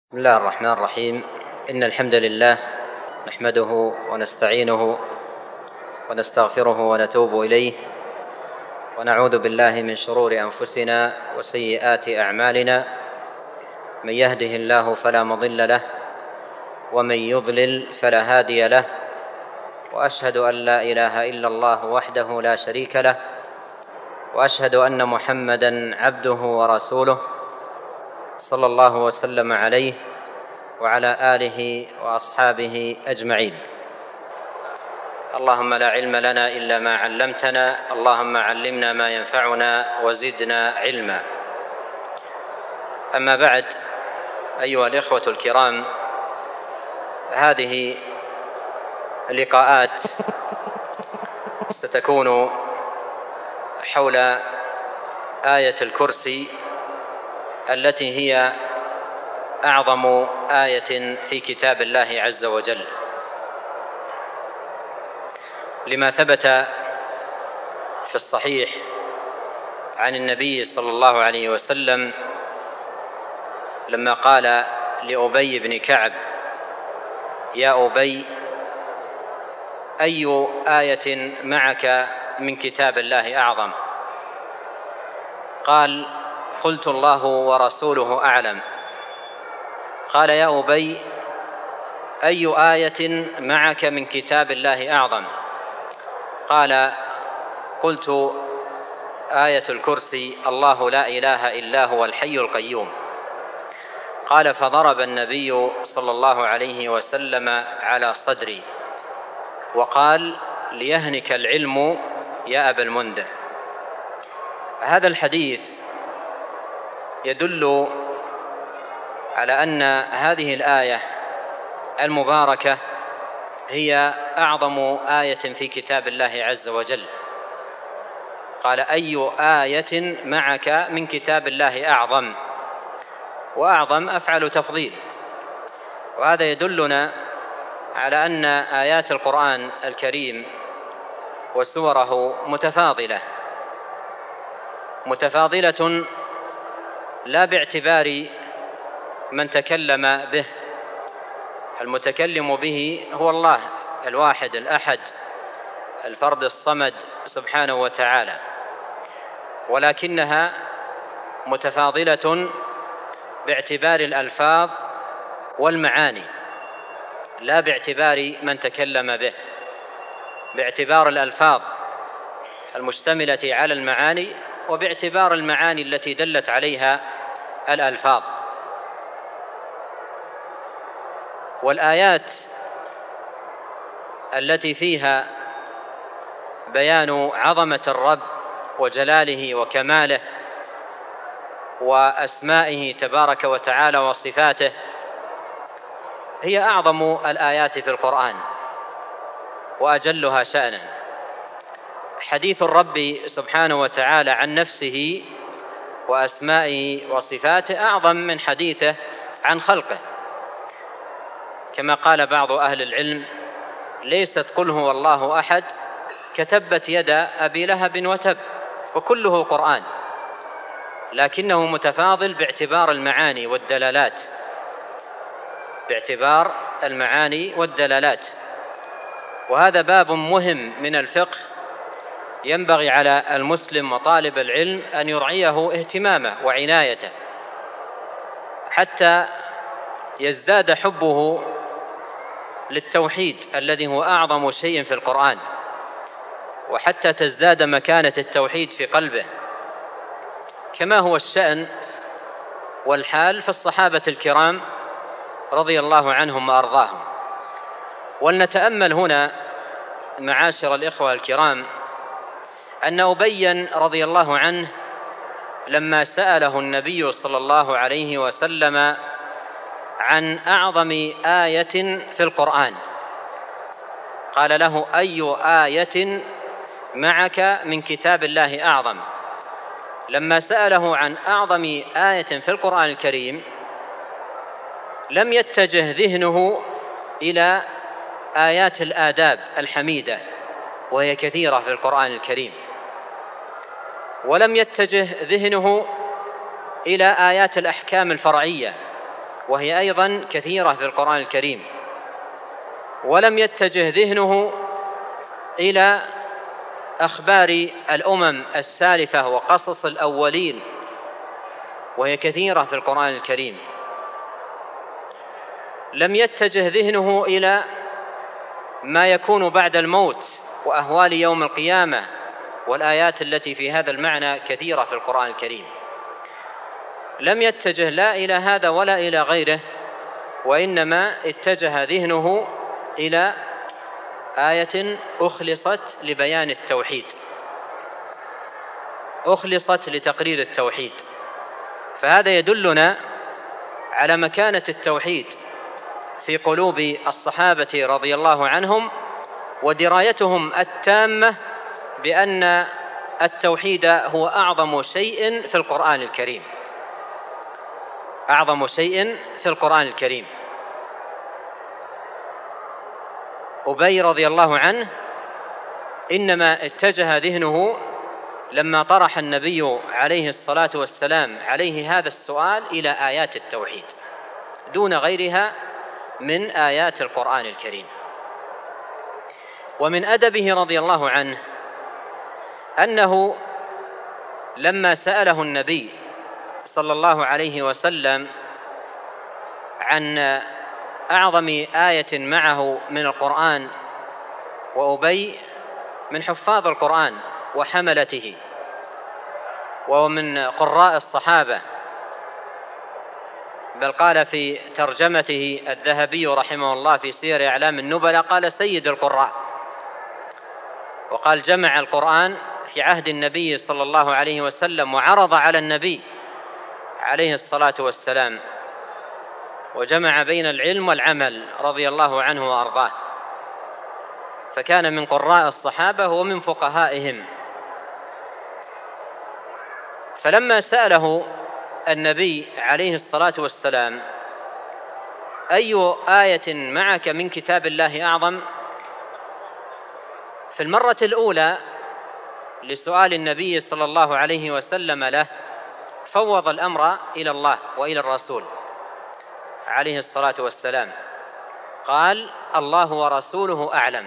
بسم الله الرحمن الرحيم. إن الحمد لله نحمده ونستعينه ونستغفره ونتوب إليه، ونعوذ بالله من شرور أنفسنا وسيئات أعمالنا. من يهده الله فلا مضل له، ومن يضلل فلا هادي له، وأشهد أن لا إله إلا الله وحده لا شريك له، وأشهد أن محمدًا عبده ورسوله، صلى الله وسلم عليه وعلى آله وأصحابه أجمعين. اللهم لا علم لنا إلا ما علمتنا، اللهم علمنا ما ينفعنا وزدنا علما. أما بعد، أيها الإخوة الكرام، هذه اللقاءات ستكون حول آية الكرسي التي هي أعظم آية في كتاب الله عز وجل، لما ثبت في الصحيح عن النبي صلى الله عليه وسلم لما قال لأبي بن كعب: يا أبي، أي آية معك من كتاب الله أعظم؟ قال: قلت: الله ورسوله أعلم. قال: يا أبي، أي آية معك من كتاب الله أعظم؟ قال: قلت: آية الكرسي، الله لا إله إلا هو الحي القيوم. قال: فضرب النبي صلى الله عليه وسلم على صدري وقال: ليهنك العلم يا أبا المنذر. هذا الحديث يدل على أن هذه الآية المباركة هي أعظم آية في كتاب الله عز وجل. قال: أي آية معك من كتاب الله أعظم؟ وأعظم أفعل تفضيل، وهذا يدلنا على أن آيات القرآن الكريم وسوره متفاضلة لا باعتبار من تكلم به. المتكلم به هو الله الواحد الأحد الفرد الصمد سبحانه وتعالى، ولكنها متفاضلة باعتبار الألفاظ والمعاني، لا باعتبار من تكلم به، باعتبار الألفاظ المشتملة على المعاني، وباعتبار المعاني التي دلت عليها الألفاظ. والآيات التي فيها بيان عظمة الرب وجلاله وكماله وأسمائه تبارك وتعالى وصفاته هي أعظم الآيات في القرآن وأجلها شأنا. حديث الرب سبحانه وتعالى عن نفسه وأسمائه وصفاته أعظم من حديثه عن خلقه، كما قال بعض أهل العلم: ليست قل هو الله أحد كتبت يد أبي لهب وتب، وكله قرآن، لكنه متفاضل باعتبار المعاني والدلالات، وهذا باب مهم من الفقه ينبغي على المسلم وطالب العلم أن يرعيه اهتمامه وعنايته، حتى يزداد حبه للتوحيد الذي هو أعظم شيء في القرآن، وحتى تزداد مكانة التوحيد في قلبه، كما هو الشأن والحال في الصحابة الكرام رضي الله عنهم وأرضاهم. ولنتأمل هنا معاشر الإخوة الكرام أن أبي رضي الله عنه لما سأله النبي صلى الله عليه وسلم عن أعظم آية في القرآن قال له: أي آية معك من كتاب الله أعظم؟ لما سأله عن أعظم آية في القرآن الكريم لم يتجه ذهنه إلى آيات الآداب الحميدة، وهي كثيرة في القرآن الكريم، ولم يتجه ذهنه إلى آيات الأحكام الفرعية، وهي أيضا كثيرة في القرآن الكريم، ولم يتجه ذهنه إلى أخبار الأمم السالفة وقصص الأولين، وهي كثيرة في القرآن الكريم. لم يتجه ذهنه إلى ما يكون بعد الموت وأهوال يوم القيامة، والآيات التي في هذا المعنى كثيرة في القرآن الكريم. لم يتجه لا إلى هذا ولا إلى غيره، وإنما اتجه ذهنه إلى آية أخلصت لبيان التوحيد، أخلصت لتقرير التوحيد. فهذا يدلنا على مكانة التوحيد في قلوب الصحابة رضي الله عنهم، ودرايتهم التامة بأن التوحيد هو أعظم شيء في القرآن الكريم، أعظم شيء في القرآن الكريم. أبي رضي الله عنه إنما اتجه ذهنه لما طرح النبي عليه الصلاة والسلام عليه هذا السؤال إلى آيات التوحيد دون غيرها من آيات القرآن الكريم. ومن أدبه رضي الله عنه أنه لما سأله النبي صلى الله عليه وسلم عن أعظم آية معه من القرآن، وأبي من حفاظ القرآن وحملته ومن قراء الصحابة، بل قال في ترجمته الذهبي رحمه الله في سير أعلام النبلاء قال سيد القراء، وقال جمع القرآن في عهد النبي صلى الله عليه وسلم وعرض على النبي عليه الصلاة والسلام، وجمع بين العلم والعمل رضي الله عنه وأرضاه، فكان من قراء الصحابة ومن فقهائهم. فلما سأله النبي عليه الصلاة والسلام أي آية معك من كتاب الله أعظم، في المرة الأولى لسؤال النبي صلى الله عليه وسلم له فوض الأمر إلى الله وإلى الرسول عليه الصلاة والسلام، قال الله ورسوله أعلم.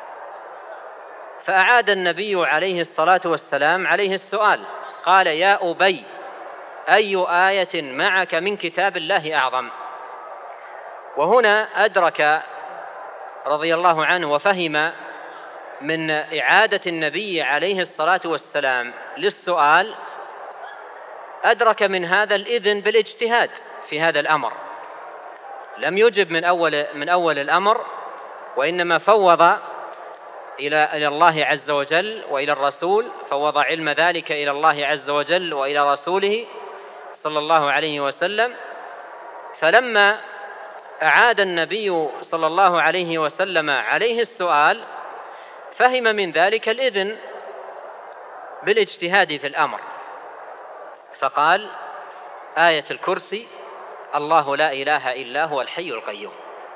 فأعاد النبي عليه الصلاة والسلام عليه السؤال، قال يا أبي أي آية معك من كتاب الله أعظم. وهنا أدرك رضي الله عنه وفهم من إعادة النبي عليه الصلاة والسلام للسؤال، أدرك من هذا الإذن بالاجتهاد في هذا الأمر، لم يجب من أول الأمر، وإنما فوض إلى الله عز وجل وإلى الرسول، فوض علم ذلك إلى الله عز وجل وإلى رسوله صلى الله عليه وسلم. فلما أعاد النبي صلى الله عليه وسلم عليه السؤال فهم من ذلك الإذن بالاجتهاد في الأمر، فقال آية الكرسي الله لا إله إلا هو الحي القيوم.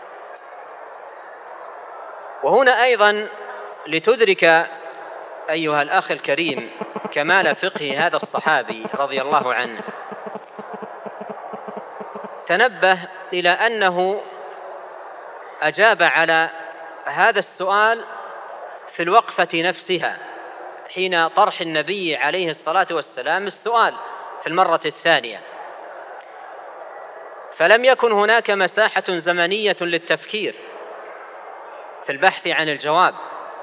وهنا أيضا لتدرك أيها الأخ الكريم كمال فقه هذا الصحابي رضي الله عنه، تنبه إلى أنه أجاب على هذا السؤال في الوقفة نفسها حين طرح النبي عليه الصلاة والسلام السؤال في المرة الثانية، فلم يكن هناك مساحة زمنية للتفكير في البحث عن الجواب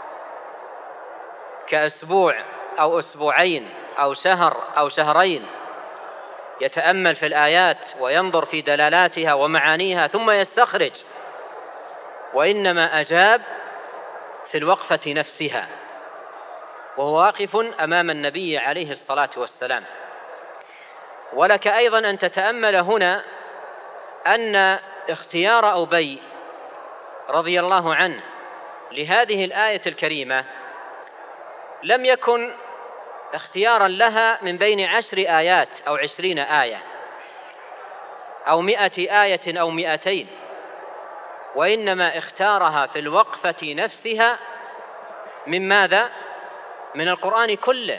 كأسبوع أو أسبوعين أو شهر أو شهرين يتأمل في الآيات وينظر في دلالاتها ومعانيها ثم يستخرج، وإنما أجاب في الوقفة نفسها وهو واقف أمام النبي عليه الصلاة والسلام. ولك أيضا أن تتأمل هنا أن اختيار أبي رضي الله عنه لهذه الآية الكريمة لم يكن اختيارا لها من بين 10 آيات أو 20 آية أو 100 آية أو 200، وإنما اختارها في الوقفة نفسها من ماذا؟ من القرآن كله،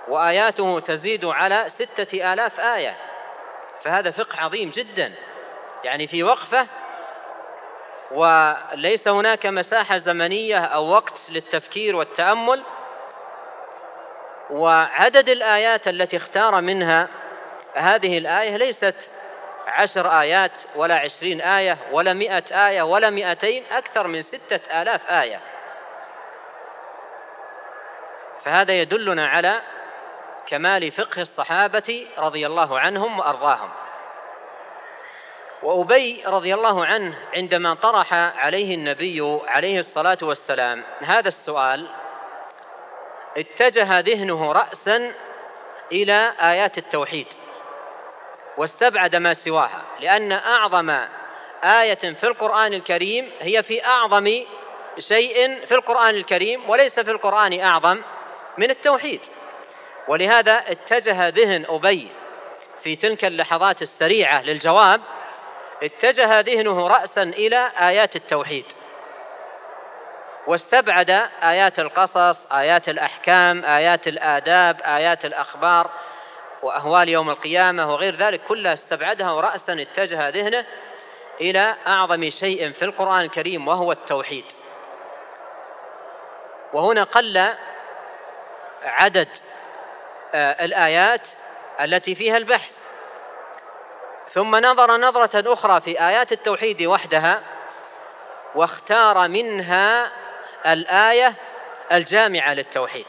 وآياته تزيد على 6000 آية، فهذا فقه عظيم جدا يعني في وقفة، وليس هناك مساحة زمنية أو وقت للتفكير والتأمل. وعدد الآيات التي اختار منها هذه الآية ليست 10 آيات ولا 20 آية ولا 100 آية ولا 200، أكثر من 6000 آية. فهذا يدلنا على كمال فقه الصحابة رضي الله عنهم وأرضاهم. وأبي رضي الله عنه عندما طرح عليه النبي عليه الصلاة والسلام هذا السؤال اتجه ذهنه رأسا إلى آيات التوحيد واستبعد ما سواها، لأن أعظم آية في القرآن الكريم هي في أعظم شيء في القرآن الكريم، وليس في القرآن أعظم من التوحيد. ولهذا اتجه ذهن أبي في تلك اللحظات السريعة للجواب، اتجه ذهنه رأسا إلى آيات التوحيد، واستبعد آيات القصص، آيات الأحكام، آيات الآداب، آيات الأخبار وأهوال يوم القيامة وغير ذلك، كلها استبعدها، ورأسا اتجه ذهنه إلى أعظم شيء في القرآن الكريم وهو التوحيد. وهنا قل عدد الآيات التي فيها البحث، ثم نظر نظرة أخرى في آيات التوحيد وحدها، واختار منها الآية الجامعة للتوحيد،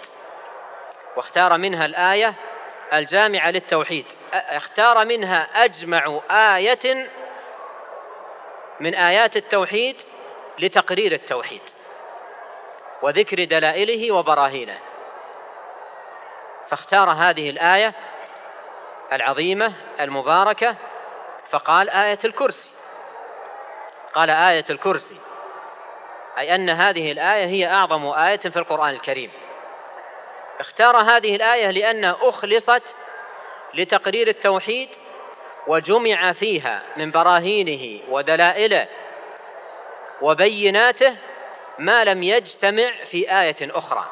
اختار منها أجمع آية من آيات التوحيد لتقرير التوحيد وذكر دلائله وبراهينه، فاختار هذه الآية العظيمة المباركة، فقال آية الكرسي. قال آية الكرسي، أي أن هذه الآية هي أعظم آية في القرآن الكريم. اختار هذه الآية لأنها أخلصت لتقرير التوحيد، وجمع فيها من براهينه ودلائله وبيناته ما لم يجتمع في آية أخرى.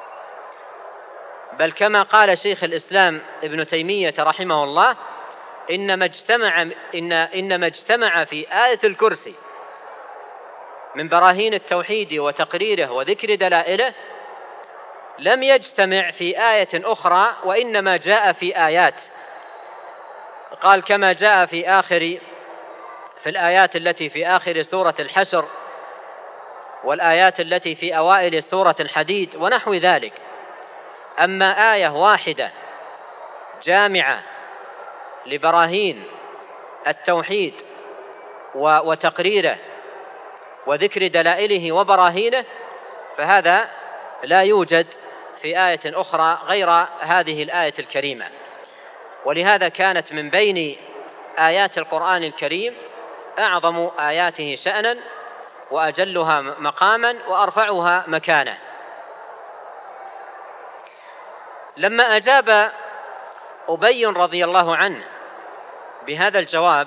بل كما قال شيخ الإسلام ابن تيمية رحمه الله: إنما اجتمع في آية الكرسي من براهين التوحيد وتقريره وذكر دلائله لم يجتمع في آية أخرى، وإنما جاء في آيات. قال: كما جاء في الآيات التي في آخر سورة الحشر، والآيات التي في أوائل سورة الحديد ونحو ذلك. أما آية واحدة جامعة لبراهين التوحيد وتقريره وذكر دلائله وبراهينه، فهذا لا يوجد في آية أخرى غير هذه الآية الكريمة. ولهذا كانت من بين آيات القرآن الكريم أعظم آياته شأنا، وأجلها مقاما، وأرفعها مكانة. لما أجاب أبي رضي الله عنه بهذا الجواب،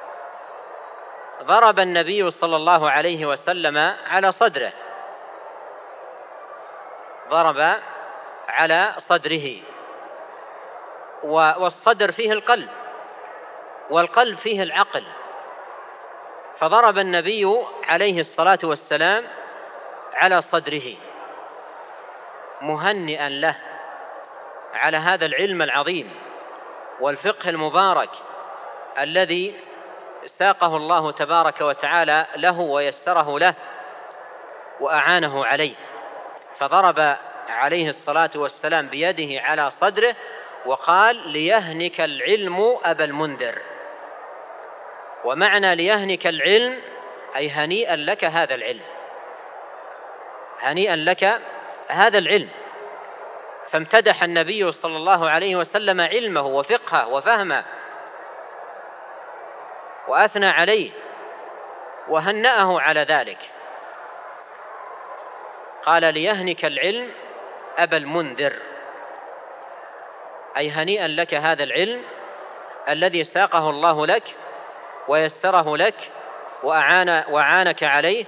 ضرب النبي صلى الله عليه وسلم على صدره، ضرب على صدره، والصدر فيه القلب، والقلب فيه العقل. فضرب النبي عليه الصلاة والسلام على صدره مهنئا له على هذا العلم العظيم والفقه المبارك الذي ساقه الله تبارك وتعالى له ويسره له وأعانه عليه. فضرب عليه الصلاة والسلام بيده على صدره وقال: ليهنك العلم أبا المنذر. ومعنى ليهنك العلم أي هنيئا لك هذا العلم، هنيئا لك هذا العلم. فامتدح النبي صلى الله عليه وسلم علمه وفقهه وفهمه، وأثنى عليه وهنأه على ذلك. قال: ليهنك العلم أبا المنذر، أي هنيئا لك هذا العلم الذي ساقه الله لك ويسره لك وأعانك عليه.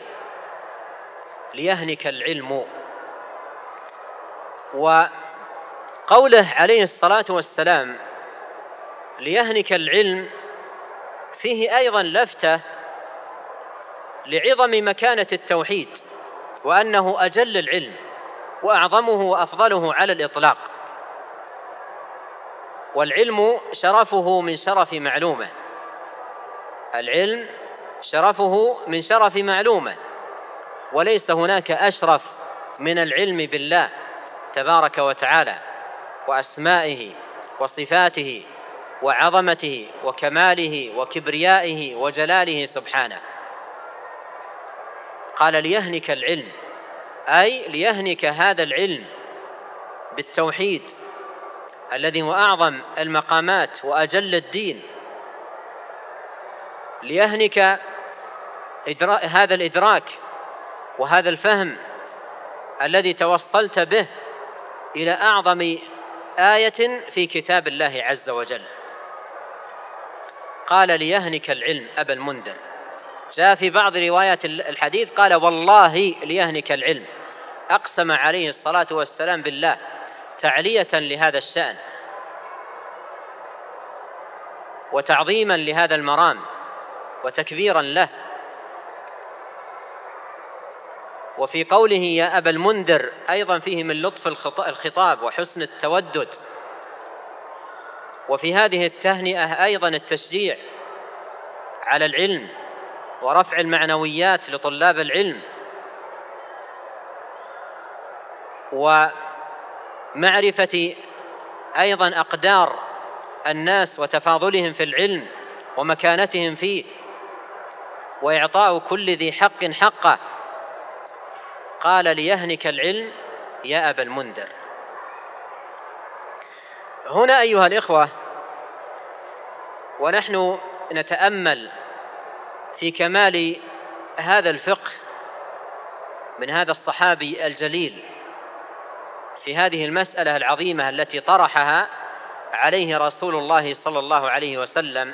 ليهنك العلم. وقوله عليه الصلاة والسلام: ليهنك العلم، فيه أيضا لفتة لعظم مكانة التوحيد، وأنه أجل العلم وأعظمه وأفضله على الإطلاق، والعلم شرفه من شرف معلومه، العلم شرفه من شرف معلومه، وليس هناك أشرف من العلم بالله تبارك وتعالى وأسمائه وصفاته وعظمته وكماله وكبريائه وجلاله سبحانه. قال ليهنك العلم، أي ليهنك هذا العلم بالتوحيد الذي هو أعظم المقامات وأجل الدين، ليهنك هذا الإدراك وهذا الفهم الذي توصلت به إلى أعظم آية في كتاب الله عز وجل. قال ليهنك العلم أبا المنذر. جاء في بعض روايات الحديث قال والله ليهنك العلم، أقسم عليه الصلاة والسلام بالله تعلية لهذا الشأن وتعظيما لهذا المرام وتكبيرا له. وفي قوله يا أبا المنذر أيضا فيه من لطف الخطاب وحسن التودد، وفي هذه التهنئة أيضا التشجيع على العلم ورفع المعنويات لطلاب العلم ومعرفة أيضا أقدار الناس وتفاضلهم في العلم ومكانتهم فيه وإعطاء كل ذي حق حقه. قال ليهنك العلم يا أبا المنذر. هنا أيها الإخوة ونحن نتأمل في كمال هذا الفقه من هذا الصحابي الجليل في هذه المسألة العظيمة التي طرحها عليه رسول الله صلى الله عليه وسلم،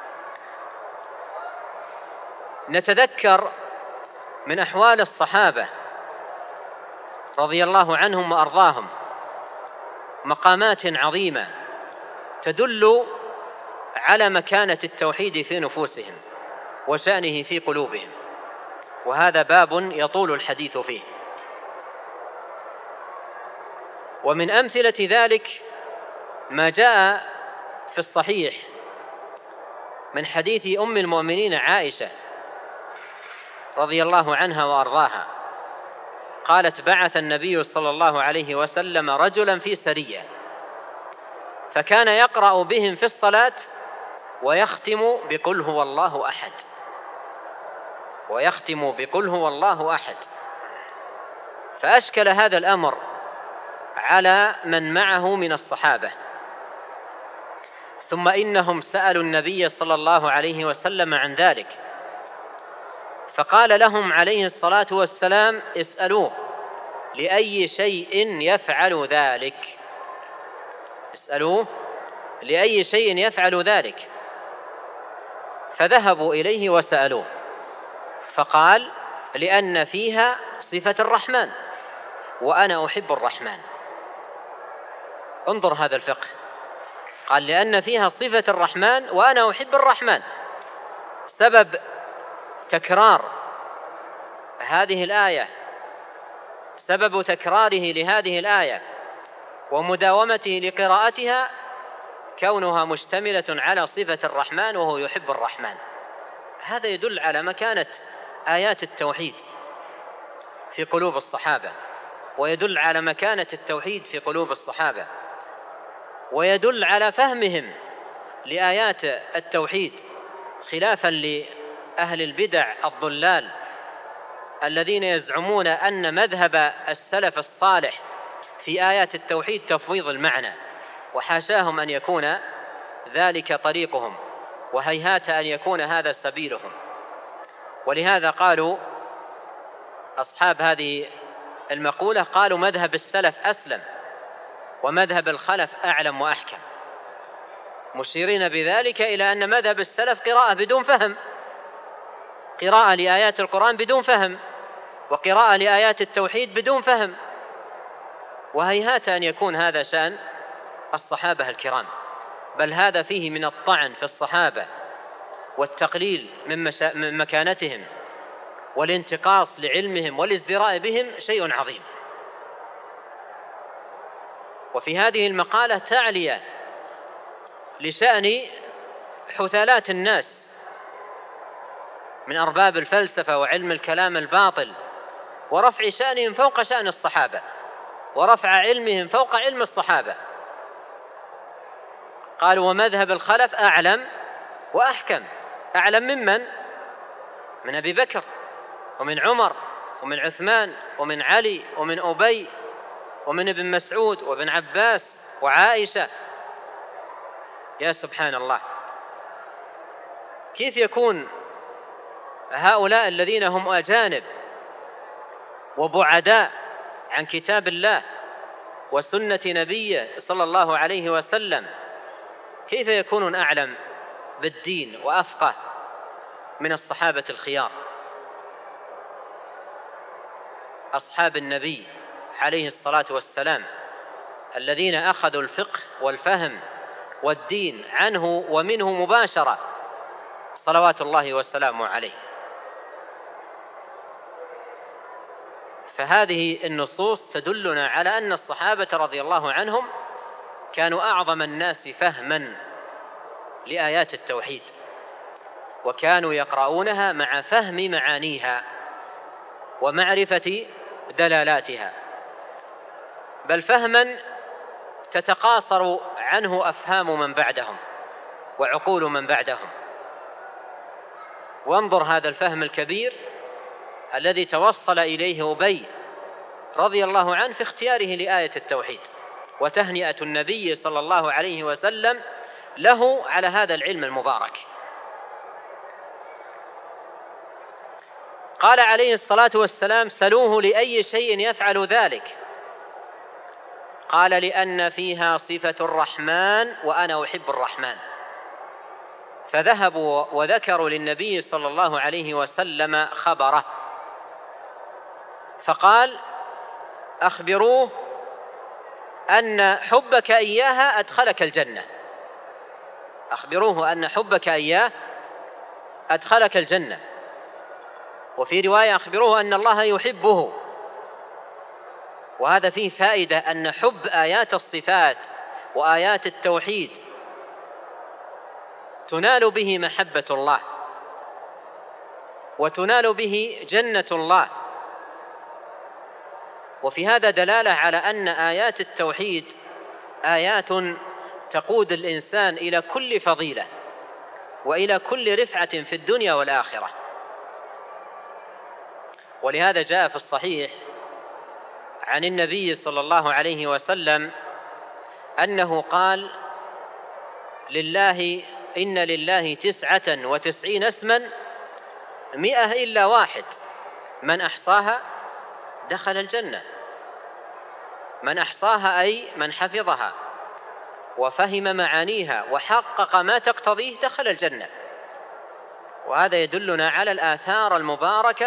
نتذكر من أحوال الصحابة رضي الله عنهم وأرضاهم مقامات عظيمة تدل على مكانة التوحيد في نفوسهم وشأنه في قلوبهم، وهذا باب يطول الحديث فيه. ومن أمثلة ذلك ما جاء في الصحيح من حديث أم المؤمنين عائشة رضي الله عنها وأرضاها قالت بعث النبي صلى الله عليه وسلم رجلا في سرية فكان يقرأ بهم في الصلاة ويختم بقل هو الله أحد، ويختم بقل هو الله أحد. فأشكل هذا الأمر على من معه من الصحابة، ثم إنهم سألوا النبي صلى الله عليه وسلم عن ذلك، فقال لهم عليه الصلاة والسلام اسألوه لأي شيء يفعل ذلك، اسألوه لأي شيء يفعل ذلك. فذهبوا إليه وسألوه فقال لأن فيها صفة الرحمن وأنا أحب الرحمن. انظر هذا الفقه، قال لأن فيها صفة الرحمن وأنا أحب الرحمن. سبب تكرار هذه الآية، سبب تكراره لهذه الآية ومداومته لقراءتها كونها مشتملة على صفة الرحمن وهو يحب الرحمن. هذا يدل على مكانة آيات التوحيد في قلوب الصحابة، ويدل على مكانة التوحيد في قلوب الصحابة، ويدل على فهمهم لآيات التوحيد، خلافا لأهل البدع الضلال الذين يزعمون أن مذهب السلف الصالح في آيات التوحيد تفويض المعنى، وحاشاهم أن يكون ذلك طريقهم، وهيهات أن يكون هذا سبيلهم. ولهذا قالوا أصحاب هذه المقولة، قالوا مذهب السلف أسلم ومذهب الخلف أعلم وأحكم، مشيرين بذلك إلى أن مذهب السلف قراءة بدون فهم، قراءة لآيات القرآن بدون فهم، وقراءة لآيات التوحيد بدون فهم، وهيهات أن يكون هذا شأن الصحابة الكرام، بل هذا فيه من الطعن في الصحابة والتقليل من مكانتهم والانتقاص لعلمهم والازدراء بهم شيء عظيم. وفي هذه المقالة تعلية لشأن حثالات الناس من أرباب الفلسفة وعلم الكلام الباطل، ورفع شأنهم فوق شأن الصحابة، ورفع علمهم فوق علم الصحابة. قالوا ومذهب الخلف أعلم وأحكم. أعلم ممن؟ من أبي بكر ومن عمر ومن عثمان ومن علي ومن أبي ومن ابن مسعود وابن عباس وعائشة. يا سبحان الله، كيف يكون هؤلاء الذين هم أجانب وبعداء عن كتاب الله وسنة نبيه صلى الله عليه وسلم، كيف يكونون أعلم بالدين وأفقه من الصحابة الخيار أصحاب النبي عليه الصلاة والسلام، الذين أخذوا الفقه والفهم والدين عنه ومنه مباشرة صلوات الله وسلامه عليه. فهذه النصوص تدلنا على أن الصحابة رضي الله عنهم كانوا أعظم الناس فهما لآيات التوحيد، وكانوا يقرؤونها مع فهم معانيها ومعرفة دلالاتها، بل فهما تتقاصر عنه أفهام من بعدهم وعقول من بعدهم. وانظر هذا الفهم الكبير الذي توصل إليه أبي رضي الله عنه في اختياره لآية التوحيد، وتهنئة النبي صلى الله عليه وسلم له على هذا العلم المبارك. قال عليه الصلاة والسلام سلوه لأي شيء يفعل ذلك؟ قال لأن فيها صفة الرحمن وأنا أحب الرحمن. فذهبوا وذكروا للنبي صلى الله عليه وسلم خبره، فقال أخبروه أن حبك إياها أدخلك الجنة. أخبروه أن حبك إياه أدخلك الجنة. وفي رواية أخبروه أن الله يحبه. وهذا فيه فائدة أن حب آيات الصفات وآيات التوحيد تنال به محبة الله، وتنال به جنة الله. وفي هذا دلالة على أن آيات التوحيد آيات تقود الإنسان إلى كل فضيلة وإلى كل رفعة في الدنيا والآخرة. ولهذا جاء في الصحيح عن النبي صلى الله عليه وسلم أنه قال إن لله 99 اسما 100 إلا واحد، من أحصاها دخل الجنة. من أحصاها أي من حفظها وفهم معانيها وحقق ما تقتضيه دخل الجنة. وهذا يدلنا على الآثار المباركة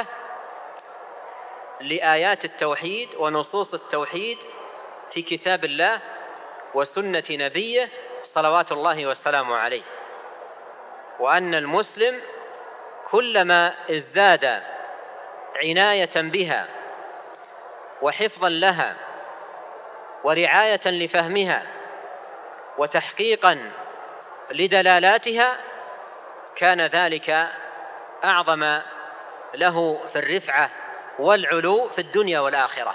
لآيات التوحيد ونصوص التوحيد في كتاب الله وسنة نبيه صلوات الله والسلام عليه. وأن المسلم كلما ازداد عناية بها وحفظا لها ورعاية لفهمها وتحقيقا لدلالاتها كان ذلك أعظم له في الرفعة والعلو في الدنيا والآخرة.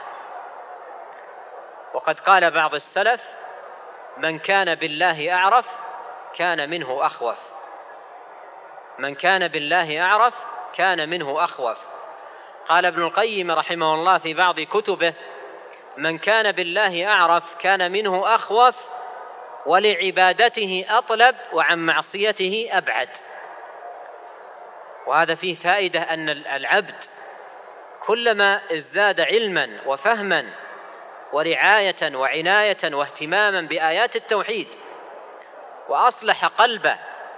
وقد قال بعض السلف من كان بالله أعرف كان منه أخوف. من كان بالله أعرف كان منه أخوف. قال ابن القيم رحمه الله في بعض كتبه من كان بالله أعرف كان منه أخوف ولعبادته أطلب وعن معصيته أبعد. وهذا فيه فائدة أن العبد كلما ازداد علما وفهما ورعاية وعناية واهتماما بآيات التوحيد وأصلح قلبه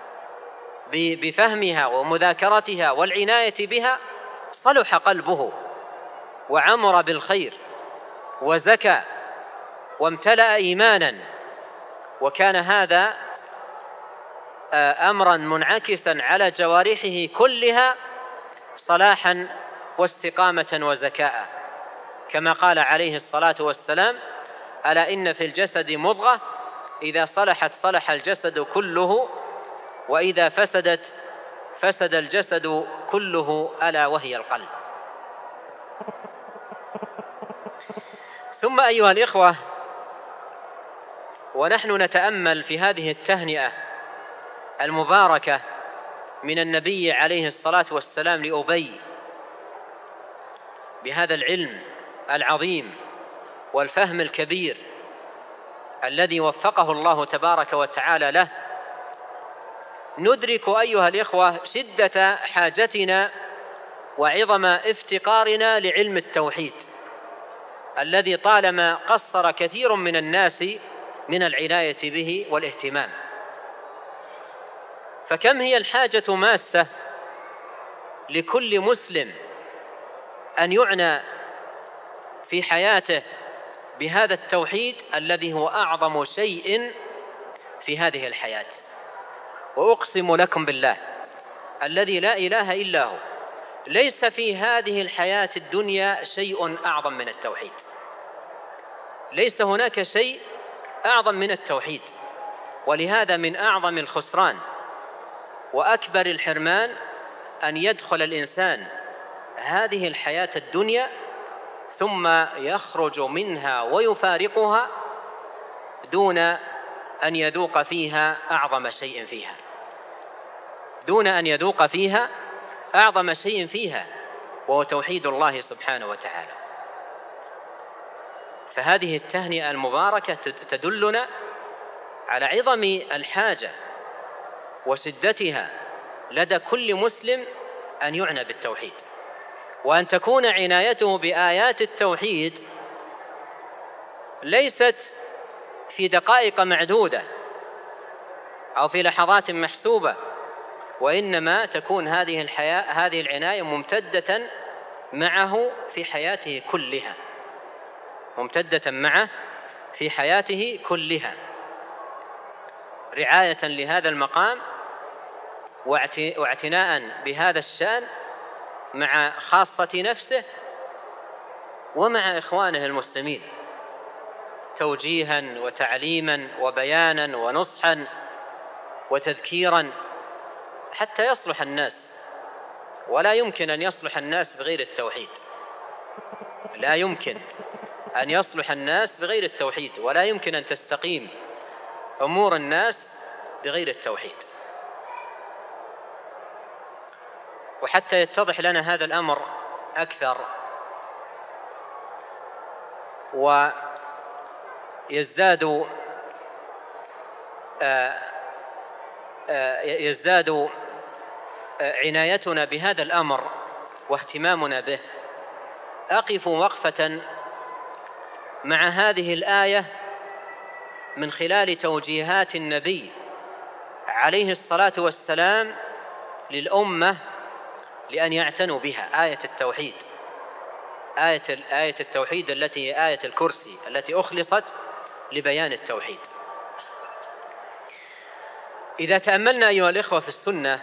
بفهمها ومذاكرتها والعناية بها صلح قلبه وعمر بالخير وزكى وامتلأ إيمانا. وكان هذا أمرا منعكسا على جوارحه كلها صلاحا واستقامة وزكاء، كما قال عليه الصلاة والسلام: ألا إن في الجسد مضغة إذا صلحت صلح الجسد كله وإذا فسدت فسد الجسد كله ألا وهي القلب. ثم أيها الإخوة، ونحن نتأمل في هذه التهنئة المباركة من النبي عليه الصلاة والسلام لأبي بهذا العلم العظيم والفهم الكبير الذي وفقه الله تبارك وتعالى له، ندرك أيها الإخوة شدة حاجتنا وعظم افتقارنا لعلم التوحيد الذي طالما قصر كثير من الناس من العناية به والاهتمام. فكم هي الحاجة ماسة لكل مسلم أن يعنى في حياته بهذا التوحيد الذي هو أعظم شيء في هذه الحياة. وأقسم لكم بالله الذي لا إله إلا هو، ليس في هذه الحياة الدنيا شيء أعظم من التوحيد، ليس هناك شيء أعظم من التوحيد. ولهذا من أعظم الخسران وأكبر الحرمان أن يدخل الإنسان هذه الحياة الدنيا ثم يخرج منها ويفارقها دون أن يذوق فيها أعظم شيء فيها، دون أن يذوق فيها أعظم شيء فيها، وهو توحيد الله سبحانه وتعالى. فهذه التهنئة المباركة تدلنا على عظم الحاجة وشدتها لدى كل مسلم أن يعنى بالتوحيد، وأن تكون عنايته بآيات التوحيد ليست في دقائق معدودة أو في لحظات محسوبة، وإنما تكون هذه العناية ممتدة معه في حياته كلها، ممتدة معه في حياته كلها، رعاية لهذا المقام واعتناء بهذا الشأن مع خاصة نفسه ومع إخوانه المسلمين، توجيها وتعليما وبيانا ونصحا وتذكيرا حتى يصلح الناس. ولا يمكن أن يصلح الناس بغير التوحيد، لا يمكن أن يصلح الناس بغير التوحيد، ولا يمكن أن تستقيم أمور الناس بغير التوحيد. وحتى يتضح لنا هذا الأمر أكثر ويزداد عنايتنا بهذا الأمر واهتمامنا به، أقف وقفة مع هذه الآية من خلال توجيهات النبي عليه الصلاة والسلام للأمة لأن يعتنوا بها، آية التوحيد، آية التوحيد التي هي آية الكرسي التي أخلصت لبيان التوحيد. إذا تأملنا أيها الإخوة في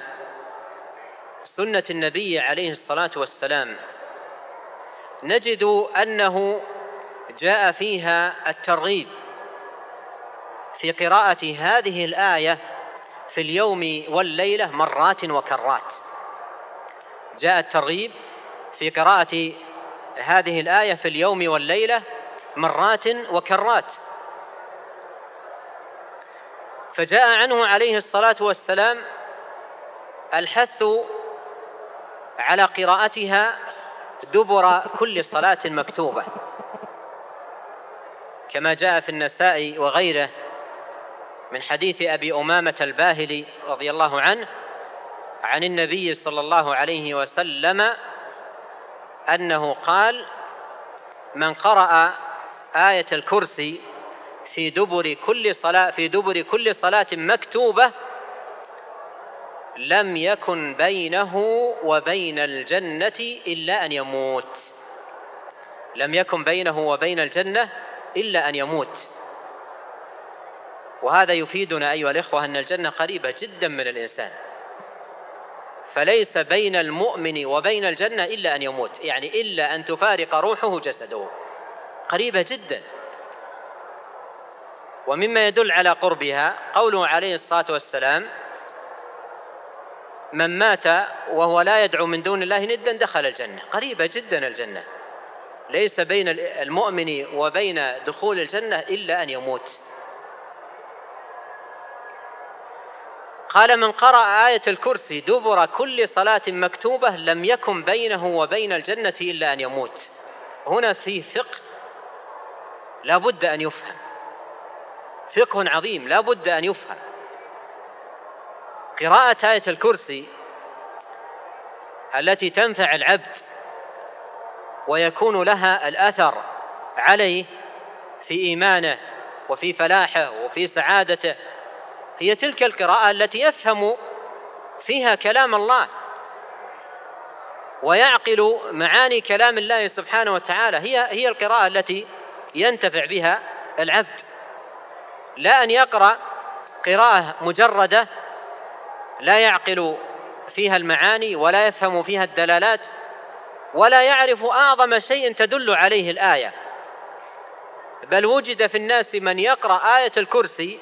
سنة النبي عليه الصلاة والسلام، نجد أنه جاء فيها الترغيب في قراءة هذه الآية في اليوم والليلة مرات وكرات. جاء الترغيب في قراءة هذه الآية في اليوم والليلة مرات وكرات، فجاء عنه عليه الصلاة والسلام الحث على قراءتها دبر كل صلاة مكتوبة، كما جاء في النسائي وغيره من حديث أبي أمامة الباهلي رضي الله عنه عن النبي صلى الله عليه وسلم أنه قال: من قرأ آية الكرسي في دبر كل صلاة مكتوبة لم يكن بينه وبين الجنة إلا أن يموت، لم يكن بينه وبين الجنة إلا أن يموت. وهذا يفيدنا أيها الإخوة أن الجنة قريبة جدا من الإنسان، فليس بين المؤمن وبين الجنة إلا أن يموت، يعني إلا أن تفارق روحه جسده، قريبة جدا. ومما يدل على قربها قوله عليه الصلاة والسلام: من مات وهو لا يدعو من دون الله ندا دخل الجنة. قريبة جدا الجنة، ليس بين المؤمن وبين دخول الجنة إلا أن يموت. قال: من قرأ آية الكرسي دبر كل صلاة مكتوبة لم يكن بينه وبين الجنة إلا أن يموت. هنا فيه فقه لا بد أن يفهم، فقه عظيم لا بد أن يفهم. قراءة آية الكرسي التي تنفع العبد ويكون لها الأثر عليه في إيمانه وفي فلاحه وفي سعادته هي تلك القراءة التي يفهم فيها كلام الله ويعقل معاني كلام الله سبحانه وتعالى، هي القراءة التي ينتفع بها العبد، لا أن يقرأ قراءة مجردة لا يعقل فيها المعاني ولا يفهم فيها الدلالات ولا يعرف أعظم شيء تدل عليه الآية. بل وجد في الناس من يقرأ آية الكرسي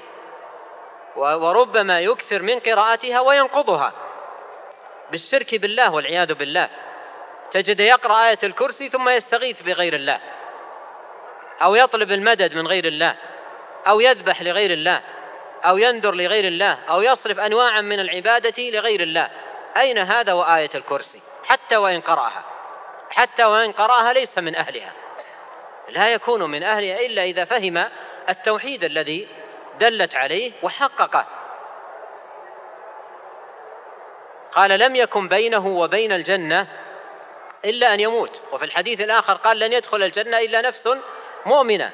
وربما يكثر من قراءتها وينقضها بالشرك بالله والعياذ بالله. تجد يقرأ آية الكرسي ثم يستغيث بغير الله، أو يطلب المدد من غير الله، أو يذبح لغير الله، أو ينذر لغير الله، أو يصرف أنواعا من العبادة لغير الله. أين هذا وآية الكرسي؟ حتى وإن قرأها ليس من أهلها، لا يكون من أهلها إلا إذا فهم التوحيد الذي دلت عليه وحققه. قال: لم يكن بينه وبين الجنة إلا أن يموت. وفي الحديث الآخر قال: لن يدخل الجنة إلا نفس مؤمنة.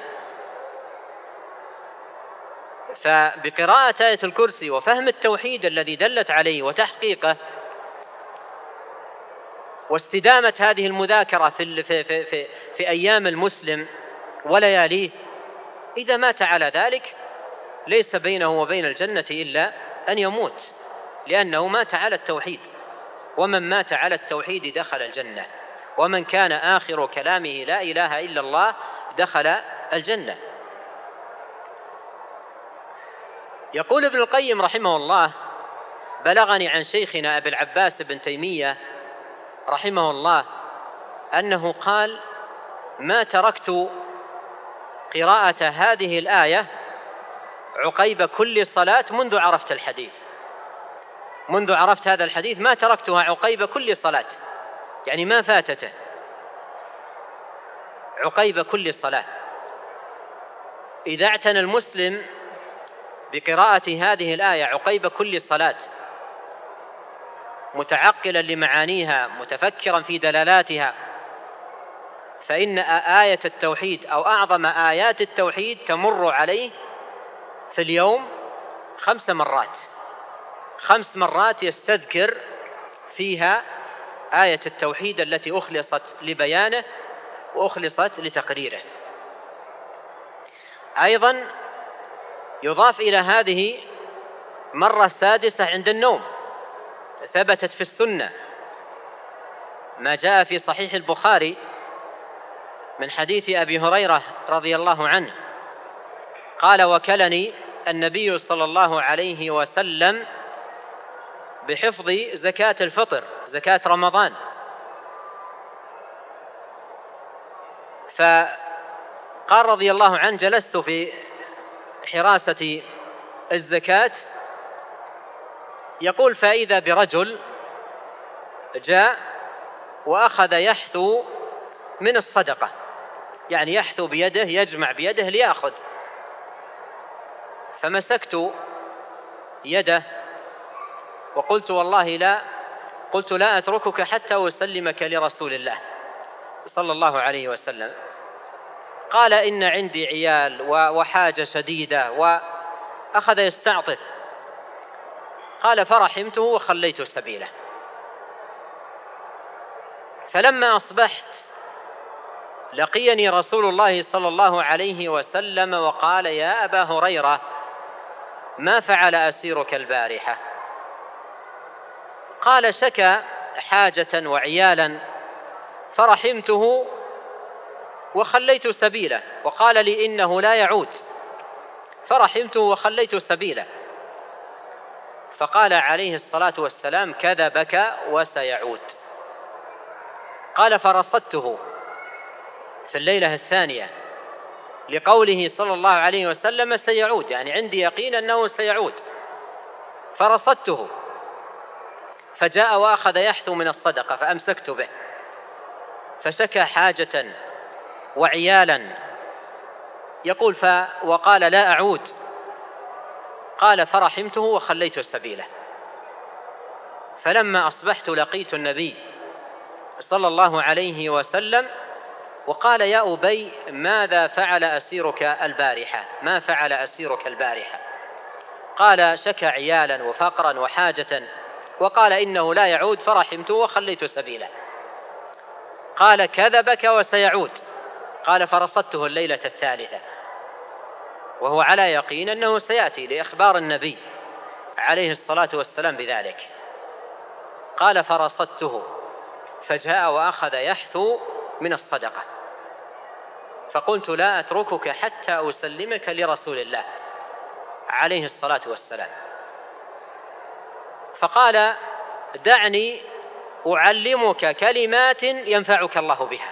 فبقراءة آية الكرسي وفهم التوحيد الذي دلت عليه وتحقيقه واستدامة هذه المذاكرة في أيام المسلم ولياليه، إذا مات على ذلك ليس بينه وبين الجنة إلا أن يموت، لأنه مات على التوحيد، ومن مات على التوحيد دخل الجنة، ومن كان آخر كلامه لا إله إلا الله دخل الجنة. يقول ابن القيم رحمه الله: بلغني عن شيخنا أبي العباس بن تيمية رحمه الله أنه قال: ما تركت قراءة هذه الآية عقيب كل صلاة منذ عرفت الحديث، منذ عرفت هذا الحديث ما تركتها عقيب كل صلاة، يعني ما فاتته عقيب كل صلاة. إذا اعتنى المسلم بقراءة هذه الآية عقيب كل صلاة متعقلا لمعانيها متفكرا في دلالاتها، فإن آية التوحيد أو أعظم آيات التوحيد تمر عليه في اليوم 5 مرات، 5 مرات يستذكر فيها آية التوحيد التي أخلصت لبيانه وأخلصت لتقريره. أيضا يضاف إلى هذه مرة سادسة عند النوم، ثبتت في السنة ما جاء في صحيح البخاري من حديث أبي هريرة رضي الله عنه قال: وكلني النبي صلى الله عليه وسلم بحفظ زكاة الفطر، زكاة رمضان، فقال رضي الله عنه: جلست في حراسة الزكاة، يقول: فإذا برجل جاء وأخذ يحثو من الصدقة، يعني يحثو بيده، يجمع بيده ليأخذ، فمسكت يده وقلت: والله لا أتركك حتى أسلمك لرسول الله صلى الله عليه وسلم. قال: إن عندي عيال وحاجة شديدة، وأخذ يستعطف. قال: فرحمته وخليت سبيله. فلما أصبحت لقيني رسول الله صلى الله عليه وسلم وقال: يا أبا هريرة، ما فعل أسيرك البارحة؟ قال شكى حاجة وعيالا فرحمته وخليت سبيله، وقال لي إنه لا يعود، فرحمته وخليت سبيله. فقال عليه الصلاة والسلام: كذبك وسيعود. قال: فرصدته في الليلة الثانية لقوله صلى الله عليه وسلم: سيعود، يعني عندي يقين أنه سيعود. فرصدته فجاء وأخذ يحثو من الصدقة فأمسكت به، فشكى حاجة وعيالا يقول وقال: لا أعود. قال: فرحمته وخليت سبيله. فلما أصبحت لقيت النبي صلى الله عليه وسلم وقال: يا أبي، ماذا فعل أسيرك البارحة؟ ما فعل أسيرك البارحة؟ قال: شكى عيالا وفقرا وحاجة، وقال إنه لا يعود، فرحمته وخليت سبيله. قال: كذبك وسيعود. قال: فرصدته الليلة الثالثة وهو على يقين أنه سيأتي لإخبار النبي عليه الصلاة والسلام بذلك. قال: فرصدته فجاء وأخذ يحثو من الصدقة، فقلت: لا أتركك حتى أسلمك لرسول الله عليه الصلاة والسلام. فقال: دعني أعلمك كلمات ينفعك الله بها.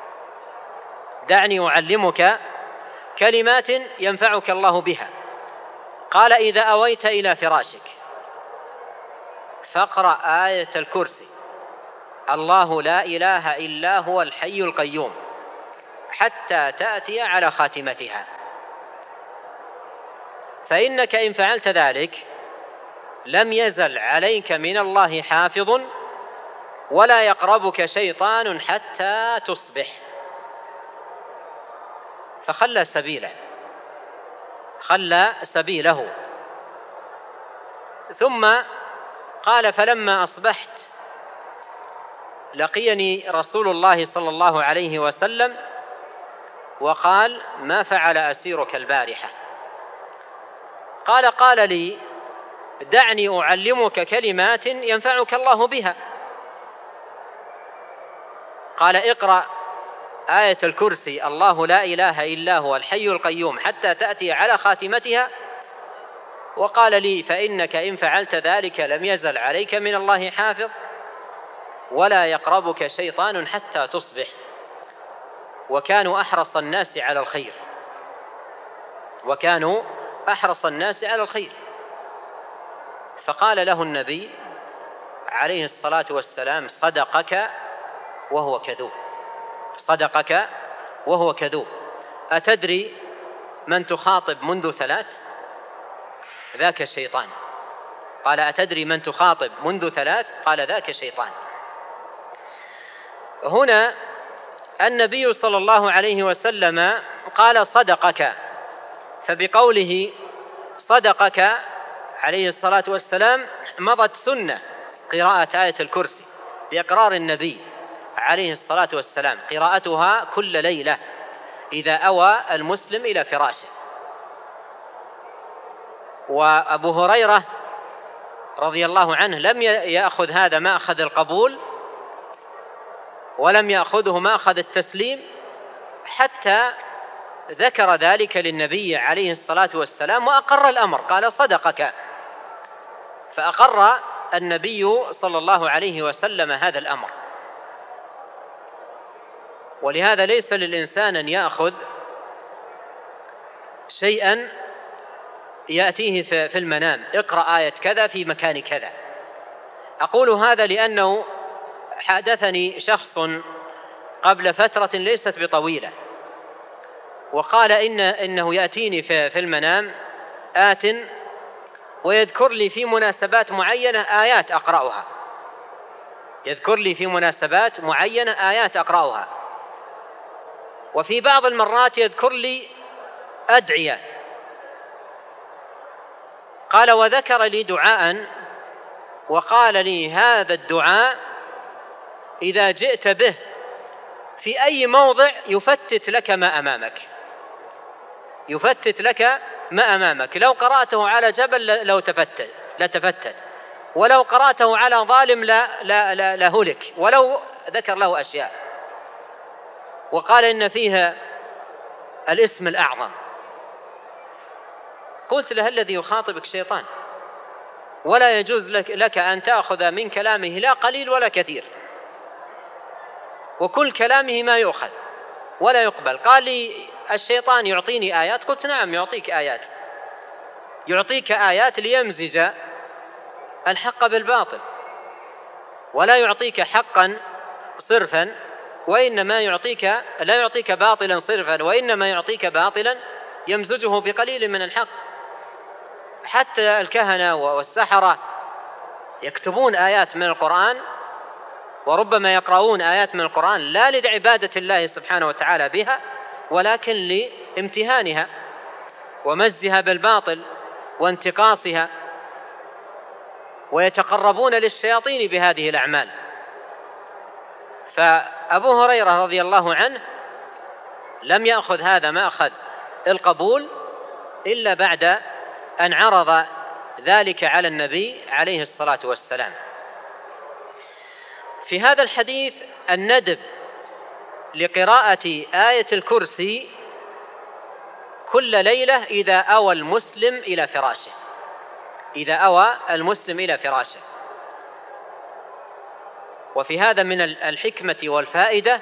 دعني أعلمك كلمات ينفعك الله بها. قال: إذا أويت إلى فراشك فاقرأ آية الكرسي: الله لا إله إلا هو الحي القيوم، حتى تأتي على خاتمتها، فإنك إن فعلت ذلك لم يزل عليك من الله حافظ، ولا يقربك شيطان حتى تصبح. فخلى سبيله. ثم قال: فلما أصبحت لقيني رسول الله صلى الله عليه وسلم وقال: ما فعل أسيرك البارحة؟ قال لي: دعني أعلمك كلمات ينفعك الله بها. قال: اقرأ آية الكرسي: الله لا إله إلا هو الحي القيوم، حتى تأتي على خاتمتها. وقال لي: فإنك إن فعلت ذلك لم يزل عليك من الله حافظ، ولا يقربك شيطان حتى تصبح. وكانوا أحرص الناس على الخير. فقال له النبي عليه الصلاة والسلام: صدقك وهو كذوب. أتدري من تخاطب منذ 3؟ ذاك الشيطان. قال: أتدري من تخاطب منذ 3؟ قال: ذاك الشيطان. هنا النبي صلى الله عليه وسلم قال: صدقك، فبقوله صدقك عليه الصلاة والسلام مضت سنة قراءة آية الكرسي بإقرار النبي عليه الصلاة والسلام، قراءتها كل ليلة إذا أوى المسلم إلى فراشه. وأبو هريرة رضي الله عنه لم يأخذ هذا مأخذ القبول، ولم يأخذه مأخذ التسليم، حتى ذكر ذلك للنبي عليه الصلاة والسلام وأقر الأمر، قال: صدقك. فأقر النبي صلى الله عليه وسلم هذا الأمر. ولهذا ليس للإنسان أن يأخذ شيئا يأتيه في المنام: اقرأ آية كذا في مكان كذا. أقول هذا لأنه حدثني شخص قبل فترة ليست بطويلة، وقال إنه يأتيني في المنام ويذكر لي في مناسبات معينة آيات أقرأها، وفي بعض المرات يذكر لي أدعية. قال: وذكر لي دعاء وقال لي: هذا الدعاء إذا جئت به في أي موضع يفتت لك ما أمامك، لو قرأته على جبل لتفتت، ولو قرأته على ظالم لهلك، ولو ذكر له أشياء، وقال إن فيها الاسم الأعظم. قلت له الذي يخاطبك شيطان، ولا يجوز لك أن تأخذ من كلامه لا قليل ولا كثير، وكل كلامه ما يؤخذ ولا يقبل. قال لي الشيطان يعطيني آيات. قلت نعم يعطيك آيات، يعطيك آيات ليمزج الحق بالباطل، ولا يعطيك حقا صرفا، وإنما لا يعطيك باطلا صرفا، وإنما يعطيك باطلا يمزجه بقليل من الحق. حتى الكهنة والسحرة يكتبون آيات من القرآن، وربما يقرؤون آيات من القرآن لا لعبادة الله سبحانه وتعالى بها، ولكن لامتهانها ومزها بالباطل وانتقاصها، ويتقربون للشياطين بهذه الأعمال. فأبو هريرة رضي الله عنه لم يأخذ هذا مأخذ القبول إلا بعد أن عرض ذلك على النبي عليه الصلاة والسلام. في هذا الحديث الندب لقراءة آية الكرسي كل ليلة إذا أوى المسلم إلى فراشه، إذا أوى المسلم إلى فراشه. وفي هذا من الحكمة والفائدة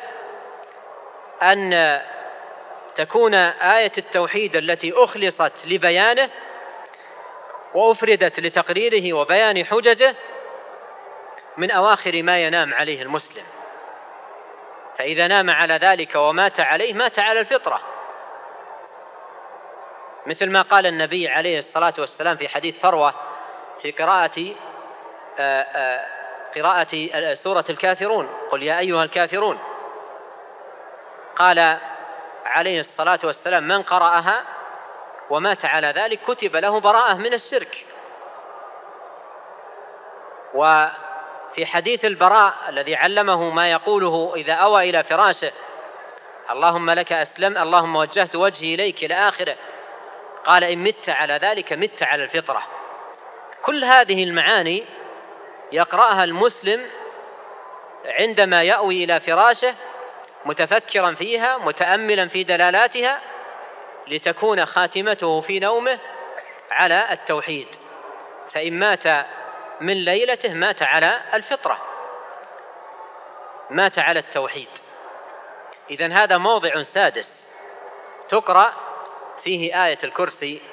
أن تكون آية التوحيد التي أخلصت لبيانه وأفردت لتقريره وبيان حججه من أواخر ما ينام عليه المسلم، فإذا نام على ذلك ومات عليه مات على الفطرة، مثل ما قال النبي عليه الصلاة والسلام في حديث فروة في قراءة سورة الكافرون: قل يا أيها الكافرون. قال عليه الصلاة والسلام: من قرأها ومات على ذلك كتب له براءة من الشرك. وفي حديث البراء الذي علمه ما يقوله إذا أوى إلى فراشه: اللهم لك أسلم، اللهم وجهت وجهي إليك، إلى آخره، قال: إن مت على ذلك مت على الفطرة. كل هذه المعاني يقرأها المسلم عندما يأوي إلى فراشه متفكرا فيها متأملا في دلالاتها، لتكون خاتمته في نومه على التوحيد، فإن مات من ليلته مات على الفطرة، مات على التوحيد. إذن هذا موضع سادس تقرأ فيه آية الكرسي.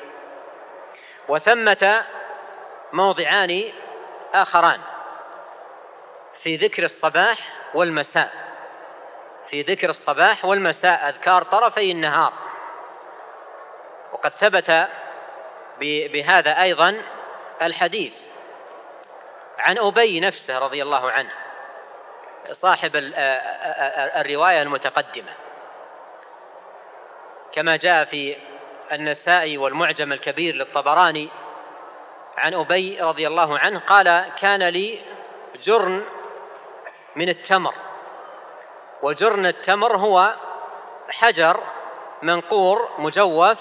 وثمة موضعان آخران في ذكر الصباح والمساء، في ذكر الصباح والمساء، أذكار طرفي النهار. وقد ثبت بهذا أيضا الحديث عن أبي نفسه رضي الله عنه صاحب الرواية المتقدمة، كما جاء في النسائي والمعجم الكبير للطبراني عن أبي رضي الله عنه قال: كان لي جرن من التمر، وجرن التمر هو حجر منقور مجوف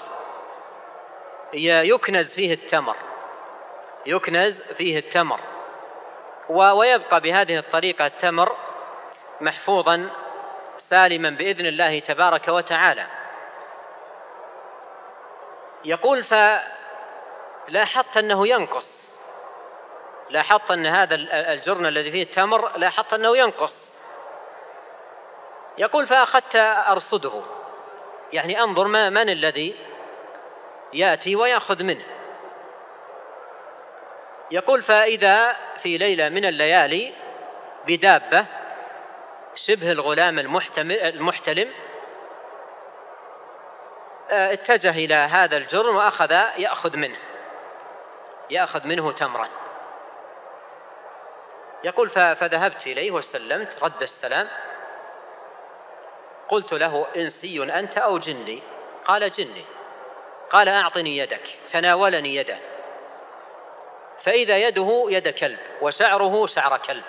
يكنز فيه التمر، ويبقى بهذه الطريقة التمر محفوظا سالما بإذن الله تبارك وتعالى. يقول: فلاحظت أنه ينقص، لاحظت أن هذا الجرن الذي فيه التمر لاحظت أنه ينقص. يقول: فأخذت أرصده، يعني أنظر من الذي يأتي ويأخذ منه. يقول: فإذا في ليلة من الليالي بدابة شبه الغلام المحتلم اتجه إلى هذا الجرن وأخذ يأخذ منه تمرا. يقول: فذهبت إليه وسلمت، رد السلام. قلت له: إنسي أنت أو جني؟ قال: جني. قال: أعطني يدك. فناولني يده، فإذا يده يد كلب وشعره شعر كلب.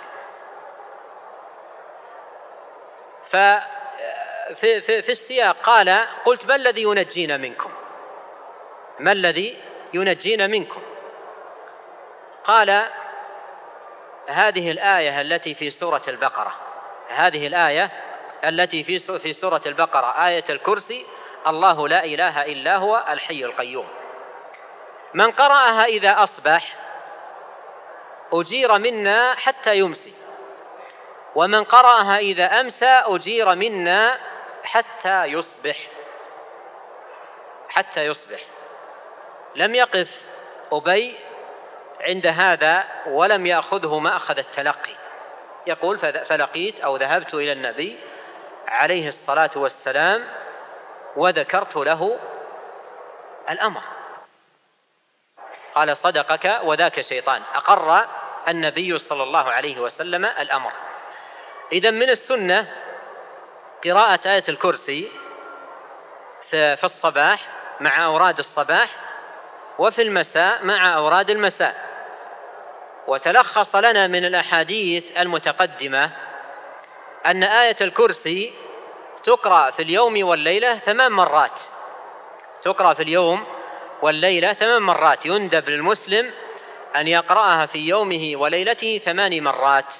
في السياق قال: قلت: ما الذي ينجينا منكم؟ ما الذي ينجينا منكم؟ قال هذه الآية التي في سورة البقرة، هذه الآية التي في سورة البقرة، آية الكرسي، الله لا إله إلا هو الحي القيوم. من قرأها إذا أصبح أجير منا حتى يمسي، ومن قرأها إذا أمسى أجير منا حتى يصبح. حتى يصبح. لم يقف أبي عند هذا ولم يأخذه مأخذ التلقي، يقول فلقيت أو ذهبت إلى النبي عليه الصلاة والسلام وذكرت له الأمر، قال صدقك وذاك شيطان، أقر النبي صلى الله عليه وسلم الأمر. إذن من السنة قراءة آية الكرسي في الصباح مع أوراد الصباح، وفي المساء مع أوراد المساء. وتلخص لنا من الأحاديث المتقدمة أن آية الكرسي تقرأ في اليوم والليلة 8 مرات، تقرأ في اليوم والليلة 8 مرات، يندب للمسلم أن يقرأها في يومه وليلته 8 مرات،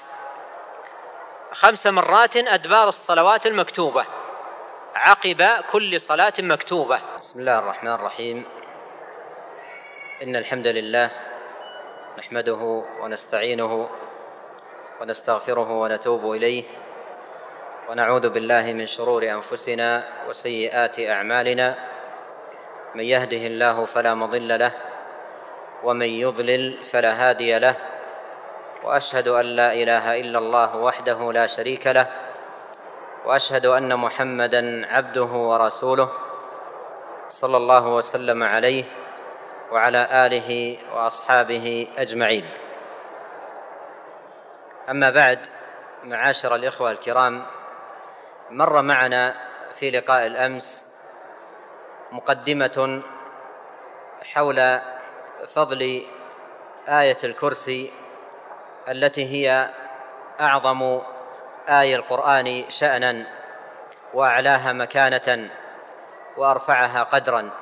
5 مرات أدبار الصلوات المكتوبة عقب كل صلاة مكتوبة. بسم الله الرحمن الرحيم. إن الحمد لله نحمده ونستعينه ونستغفره ونتوب إليه، ونعوذ بالله من شرور أنفسنا وسيئات أعمالنا، من يهده الله فلا مضل له ومن يضلل فلا هادي له، وأشهد أن لا إله إلا الله وحده لا شريك له، وأشهد أن محمدًا عبده ورسوله صلى الله وسلم عليه وعلى آله وأصحابه أجمعين. أما بعد، معاشر الإخوة الكرام، مر معنا في لقاء الأمس مقدمة حول فضل آية الكرسي التي هي أعظم آية القرآن شأنا وأعلاها مكانة وأرفعها قدرا.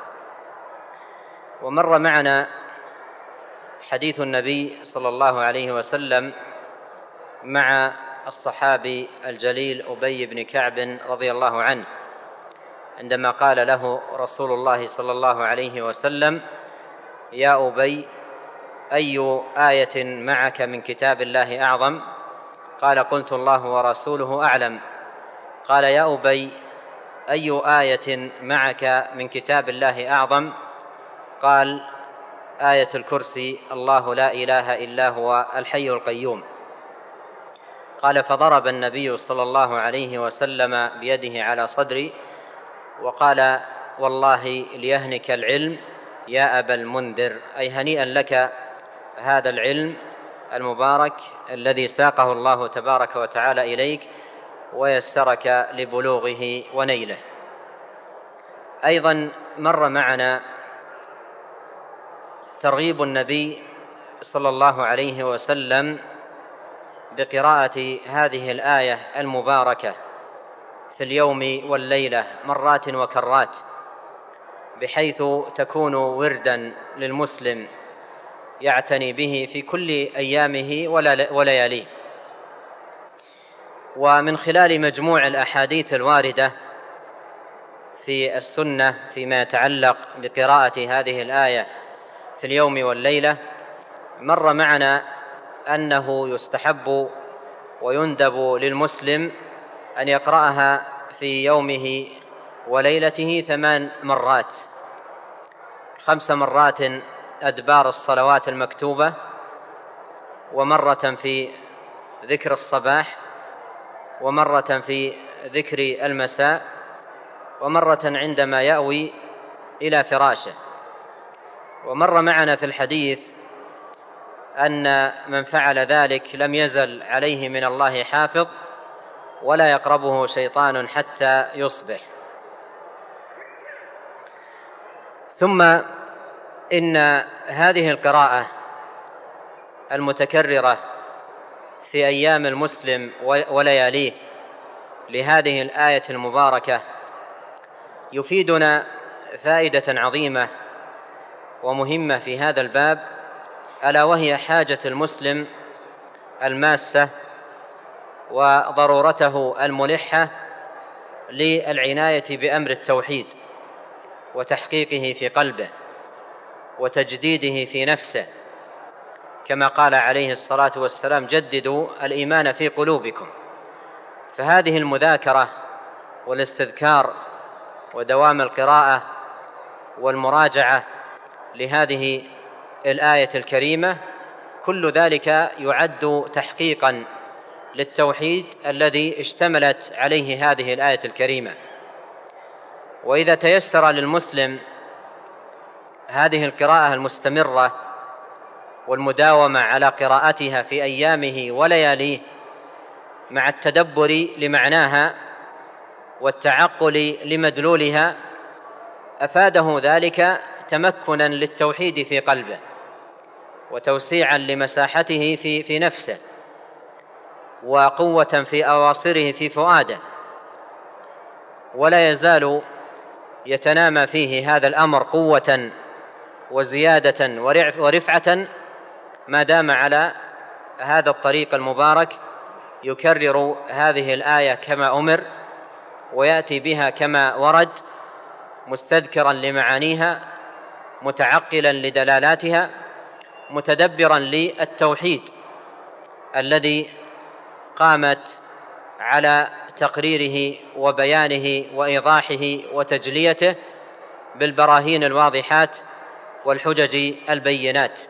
ومر معنا حديث النبي صلى الله عليه وسلم مع الصحابي الجليل أبي بن كعب رضي الله عنه، عندما قال له رسول الله صلى الله عليه وسلم: يا أبي، أي آية معك من كتاب الله أعظم؟ قال: قلت الله ورسوله أعلم. قال: يا أبي، أي آية معك من كتاب الله أعظم؟ قال: آية الكرسي، الله لا إله إلا هو الحي القيوم. قال: فضرب النبي صلى الله عليه وسلم بيده على صدري وقال: والله ليهنك العلم يا أبا المنذر، أي هنيئا لك هذا العلم المبارك الذي ساقه الله تبارك وتعالى إليك ويسرك لبلوغه ونيله. أيضا مر معنا ترغيب النبي صلى الله عليه وسلم بقراءة هذه الآية المباركة في اليوم والليلة مرات وكرات، بحيث تكون وردا للمسلم يعتني به في كل أيامه ولياليه. ومن خلال مجموع الأحاديث الواردة في السنة فيما يتعلق بقراءة هذه الآية في اليوم والليلة، مر معنا أنه يستحب ويندب للمسلم أن يقرأها في يومه وليلته 8 مرات، 5 مرات أدبار الصلوات المكتوبة، ومرة في ذكر الصباح، ومرة في ذكر المساء، ومرة عندما يأوي إلى فراشه. ومر معنا في الحديث أن من فعل ذلك لم يزل عليه من الله حافظ ولا يقربه شيطان حتى يصبح. ثم إن هذه القراءة المتكررة في أيام المسلم ولياليه لهذه الآية المباركة يفيدنا فائدة عظيمة ومهمة في هذا الباب، ألا وهي حاجة المسلم الماسة وضرورته الملحة للعناية بأمر التوحيد وتحقيقه في قلبه وتجديده في نفسه، كما قال عليه الصلاة والسلام: جددوا الإيمان في قلوبكم. فهذه المذاكرة والاستذكار ودوام القراءة والمراجعة لهذه الآية الكريمة، كل ذلك يعد تحقيقا للتوحيد الذي اشتملت عليه هذه الآية الكريمة. وإذا تيسر للمسلم هذه القراءة المستمرة والمداومة على قراءتها في أيامه ولياليه مع التدبر لمعناها والتعقل لمدلولها، أفاده ذلك تمكنا للتوحيد في قلبه وتوسيعا لمساحته في نفسه وقوة في أواصره في فؤاده، ولا يزال يتنامى فيه هذا الأمر قوة وزيادة ورفعة ما دام على هذا الطريق المبارك يكرر هذه الآية كما أمر، ويأتي بها كما ورد، مستذكرا لمعانيها، متعقلا لدلالاتها، متدبرا للتوحيد الذي قامت على تقريره وبيانه وإيضاحه وتجليته بالبراهين الواضحات والحجج البينات.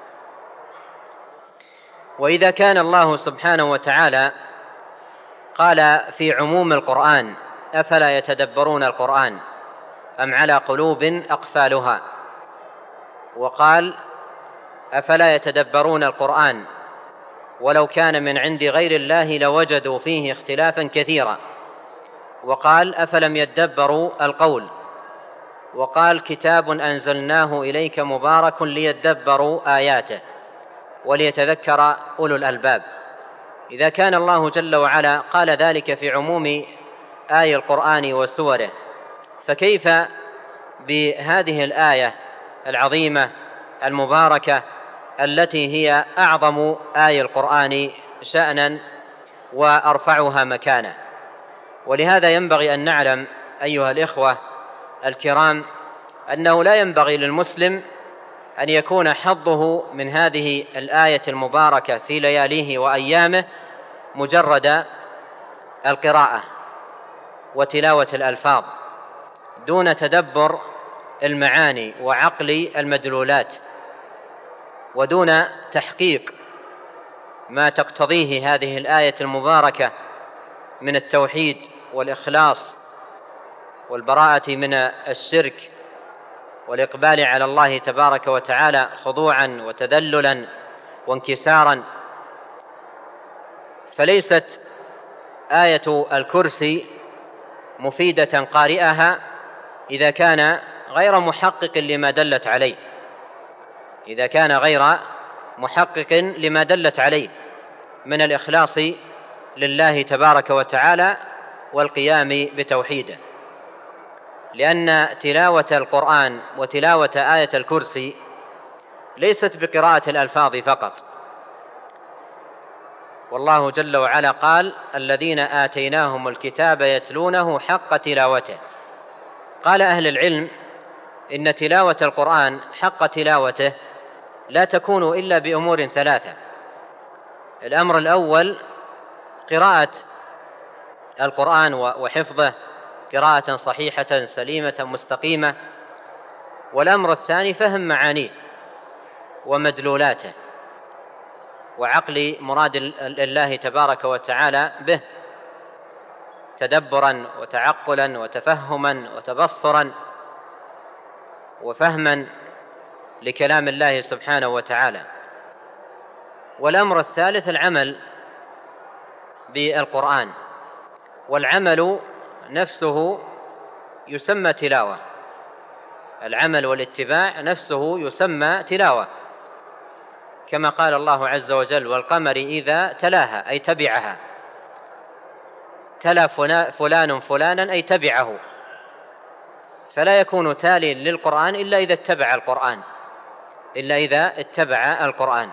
وإذا كان الله سبحانه وتعالى قال في عموم القرآن: أفلا يتدبرون القرآن أم على قلوب أقفالها، وقال: أفلا يتدبرون القرآن ولو كان من عند غير الله لوجدوا فيه اختلافا كثيرا، وقال: أفلم يدبروا القول، وقال: كتاب أنزلناه إليك مبارك ليدبروا آياته وليتذكر أولو الألباب. إذا كان الله جل وعلا قال ذلك في عموم آي القرآن وسوره، فكيف بهذه الآية العظيمة المباركة التي هي أعظم آي القرآن شأنا وأرفعها مكانة؟ ولهذا ينبغي أن نعلم أيها الإخوة الكرام أنه لا ينبغي للمسلم أن يكون حظه من هذه الآية المباركة في لياليه وأيامه مجرد القراءة وتلاوة الألفاظ دون تدبر المعاني وعقل المدلولات، ودون تحقيق ما تقتضيه هذه الآية المباركة من التوحيد والإخلاص والبراءة من الشرك والإقبال على الله تبارك وتعالى خضوعا وتذللا وانكسارا. فليست آية الكرسي مفيدة قارئها إذا كان غير محقق لما دلت عليه، إذا كان غير محقق لما دلت عليه من الإخلاص لله تبارك وتعالى والقيام بتوحيده، لأن تلاوة القرآن وتلاوة آية الكرسي ليست بقراءة الألفاظ فقط. والله جل وعلا قال: الذين آتيناهم الكتاب يتلونه حق تلاوته. قال أهل العلم إن تلاوة القرآن حق تلاوته لا تكون إلا بأمور ثلاثة. الأمر الأول قراءة القرآن وحفظه قراءة صحيحة سليمة مستقيمة، والأمر الثاني فهم معانيه ومدلولاته وعقل مراد الله تبارك وتعالى به تدبرا وتعقلا وتفهما وتبصرا وفهما لكلام الله سبحانه وتعالى. والأمر الثالث العمل بالقرآن، والعمل نفسه يسمى تلاوة، العمل والاتباع نفسه يسمى تلاوة، كما قال الله عز وجل: والقمر إذا تلاها أي تبعها، تلا فلان فلانا أي تبعه، فلا يكون تالي للقرآن إلا إذا اتبع القرآن إلا إذا اتبع القرآن.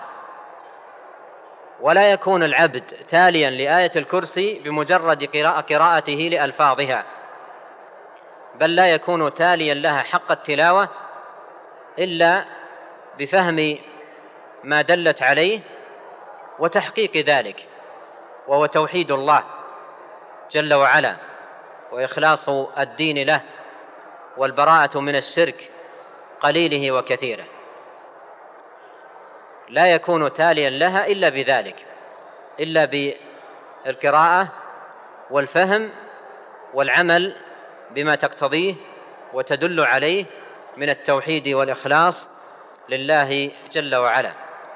ولا يكون العبد تاليا لآية الكرسي بمجرد قراءته لألفاظها، بل لا يكون تاليا لها حق التلاوة إلا بفهم ما دلت عليه وتحقيق ذلك، وهو توحيد الله جل وعلا وإخلاص الدين له والبراءة من الشرك قليله وكثيره. لا يكون تاليا لها إلا بذلك، إلا بالقراءة والفهم والعمل بما تقتضيه وتدل عليه من التوحيد والإخلاص لله جل وعلا.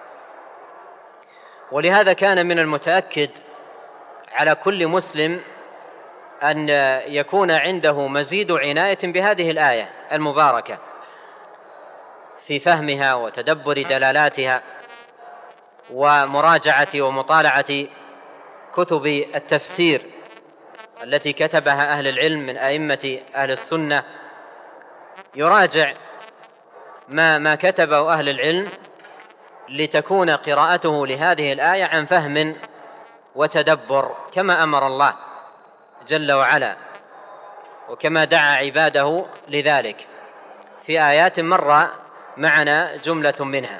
ولهذا كان من المتأكد على كل مسلم أن يكون عنده مزيد عناية بهذه الآية المباركة في فهمها وتدبر دلالاتها ومراجعة ومطالعة كتب التفسير التي كتبها أهل العلم من أئمة أهل السنة، يراجع ما كتبه أهل العلم لتكون قراءته لهذه الآية عن فهم وتدبر كما أمر الله جل وعلا وكما دعا عباده لذلك في آيات مر معنا جملة منها.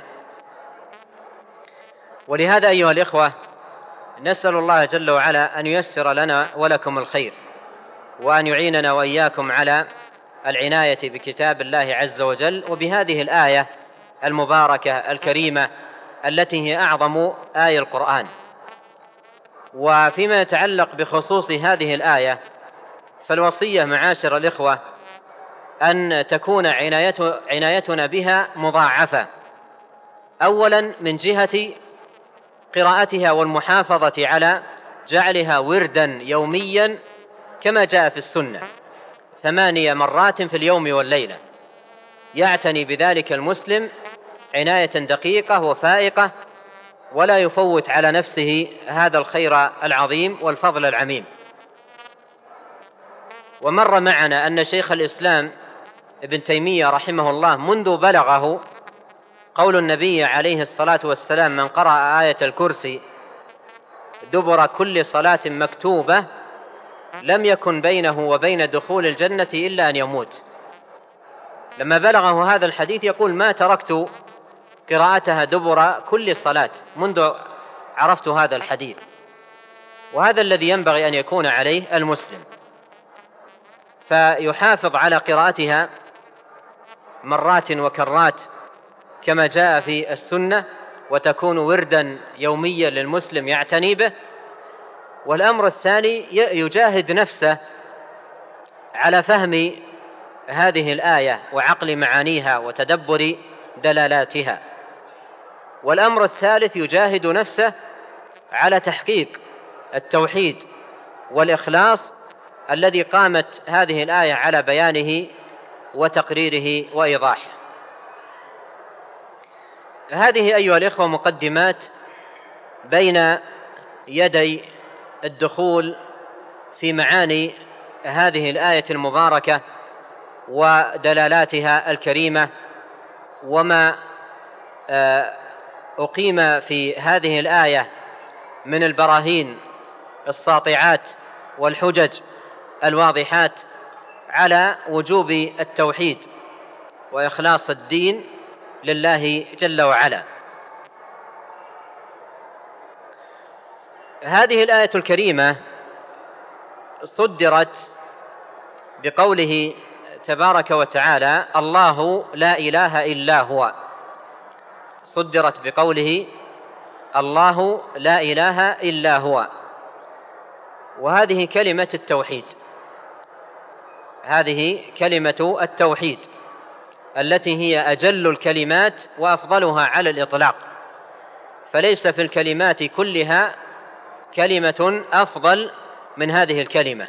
ولهذا أيها الإخوة نسأل الله جل وعلا أن ييسر لنا ولكم الخير، وأن يعيننا وإياكم على العناية بكتاب الله عز وجل وبهذه الآية المباركة الكريمة التي هي أعظم آية القرآن. وفيما يتعلق بخصوص هذه الآية فالوصية معاشر الإخوة أن تكون عنايتنا بها مضاعفة، أولا من جهة قراءتها والمحافظة على جعلها وردا يوميا كما جاء في السنة 8 مرات في اليوم والليلة، يعتني بذلك المسلم عناية دقيقة وفائقة ولا يفوت على نفسه هذا الخير العظيم والفضل العميم. ومر معنا أن شيخ الإسلام ابن تيمية رحمه الله منذ بلغه قول النبي عليه الصلاة والسلام: من قرأ آية الكرسي دبر كل صلاة مكتوبة لم يكن بينه وبين دخول الجنة إلا أن يموت. لما بلغه هذا الحديث يقول: ما تركت قراءتها دبر كل صلاة منذ عرفت هذا الحديث. وهذا الذي ينبغي أن يكون عليه المسلم، فيحافظ على قراءتها مرات وكرات كما جاء في السنة، وتكون وردا يوميا للمسلم يعتني به. والأمر الثاني يجاهد نفسه على فهم هذه الآية وعقل معانيها وتدبر دلالاتها. والأمر الثالث يجاهد نفسه على تحقيق التوحيد والإخلاص الذي قامت هذه الآية على بيانه وتقريره وإيضاحه. هذه أيها الإخوة مقدمات بين يدي الدخول في معاني هذه الآية المباركة ودلالاتها الكريمة، وما أقيم في هذه الآية من البراهين الساطعات والحجج الواضحات على وجوب التوحيد وإخلاص الدين لله جل وعلا. هذه الآية الكريمة صدرت بقوله تبارك وتعالى: الله لا إله إلا هو. صدرت بقوله: الله لا إله إلا هو. وهذه كلمة التوحيد، هذه كلمة التوحيد التي هي أجل الكلمات وأفضلها على الإطلاق، فليس في الكلمات كلها كلمة أفضل من هذه الكلمة.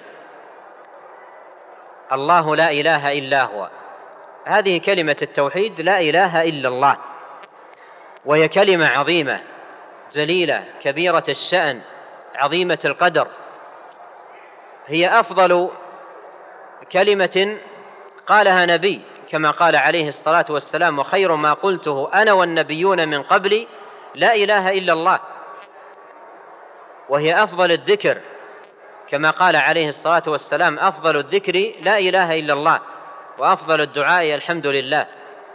الله لا إله إلا هو، هذه كلمة التوحيد، لا إله إلا الله، وهي كلمة عظيمة جليلة كبيرة الشأن عظيمة القدر، هي أفضل كلمة قالها نبي كما قال عليه الصلاة والسلام: وخير ما قلته أنا والنبيون من قبلي لا إله إلا الله، وهي أفضل الذكر، كما قال عليه الصلاة والسلام: أفضل الذكر لا إله إلا الله، وأفضل الدعاء الحمد لله.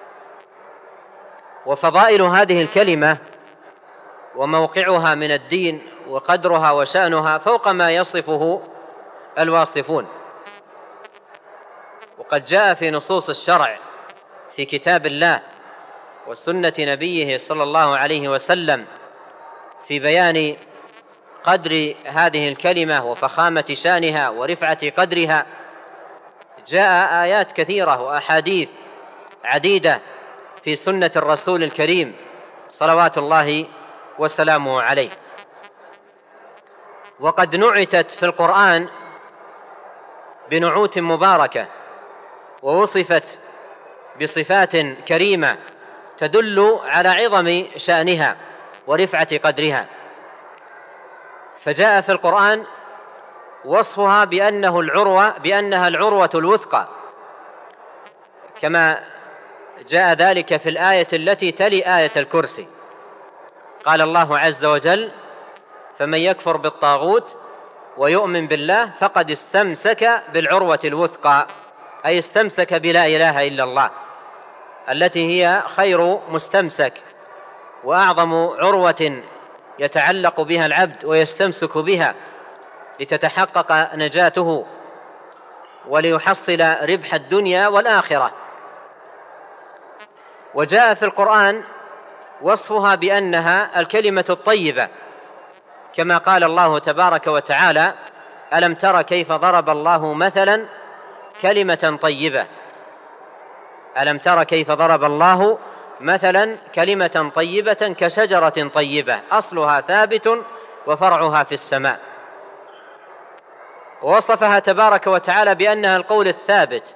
وفضائل هذه الكلمة وموقعها من الدين وقدرها وشأنها فوق ما يصفه الواصفون. وقد جاء في نصوص الشرع في كتاب الله وسنة نبيه صلى الله عليه وسلم في بيان قدر هذه الكلمة وفخامة شأنها ورفعة قدرها، جاء آيات كثيرة وأحاديث عديدة في سنة الرسول الكريم صلوات الله وسلامه عليه. وقد نعتت في القرآن بنعوت مباركة، ووصفت بصفات كريمة تدل على عظم شأنها ورفعة قدرها. فجاء في القرآن وصفها بأنها العروة الوثقى، كما جاء ذلك في الآية التي تلي آية الكرسي. قال الله عز وجل: فمن يكفر بالطاغوت ويؤمن بالله فقد استمسك بالعروة الوثقى، أي استمسك بلا إله إلا الله، التي هي خير مستمسك وأعظم عروة يتعلق بها العبد ويستمسك بها لتتحقق نجاته وليحصل ربح الدنيا والآخرة. وجاء في القرآن وصفها بأنها الكلمة الطيبة، كما قال الله تبارك وتعالى: ألم تر كيف ضرب الله مثلا كلمة طيبة. ألم تر كيف ضرب الله مثلا كلمة طيبة كشجرة طيبة أصلها ثابت وفرعها في السماء. ووصفها تبارك وتعالى بأنها القول الثابت،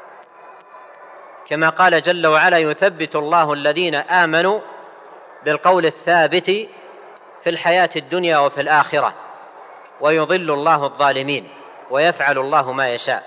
كما قال جل وعلا: يثبت الله الذين آمنوا بالقول الثابت في الحياة الدنيا وفي الآخرة ويضل الله الظالمين ويفعل الله ما يشاء.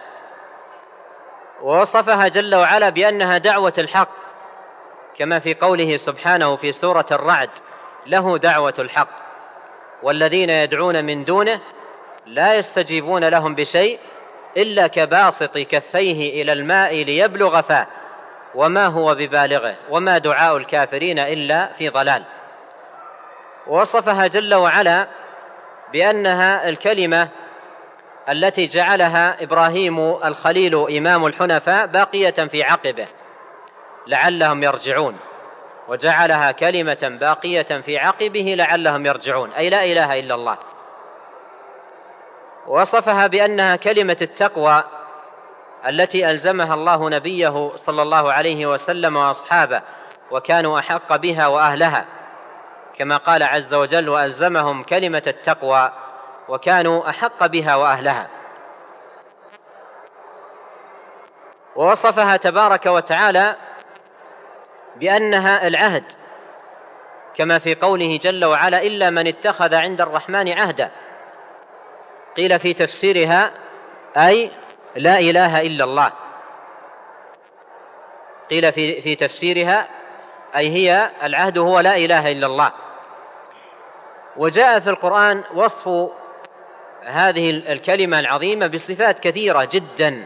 ووصفها جل وعلا بأنها دعوة الحق، كما في قوله سبحانه في سورة الرعد: له دعوة الحق والذين يدعون من دونه لا يستجيبون لهم بشيء إلا كباسط كفيه إلى الماء ليبلغ فاه وما هو ببالغه وما دعاء الكافرين إلا في ضلال. ووصفها جل وعلا بأنها الكلمة التي جعلها إبراهيم الخليل إمام الحنفاء باقية في عقبه لعلهم يرجعون، وجعلها كلمة باقية في عقبه لعلهم يرجعون، أي لا إله إلا الله. ووصفها بأنها كلمة التقوى التي ألزمها الله نبيه صلى الله عليه وسلم وأصحابه وكانوا أحق بها وأهلها، كما قال عز وجل: وألزمهم كلمة التقوى وكانوا أحق بها وأهلها. ووصفها تبارك وتعالى بأنها العهد، كما في قوله جل وعلا: إلا من اتخذ عند الرحمن عهدا. قيل في تفسيرها أي لا إله إلا الله، قيل في تفسيرها أي هي العهد هو لا إله إلا الله. وجاء في القرآن وصف هذه الكلمة العظيمة بصفات كثيرة جدا،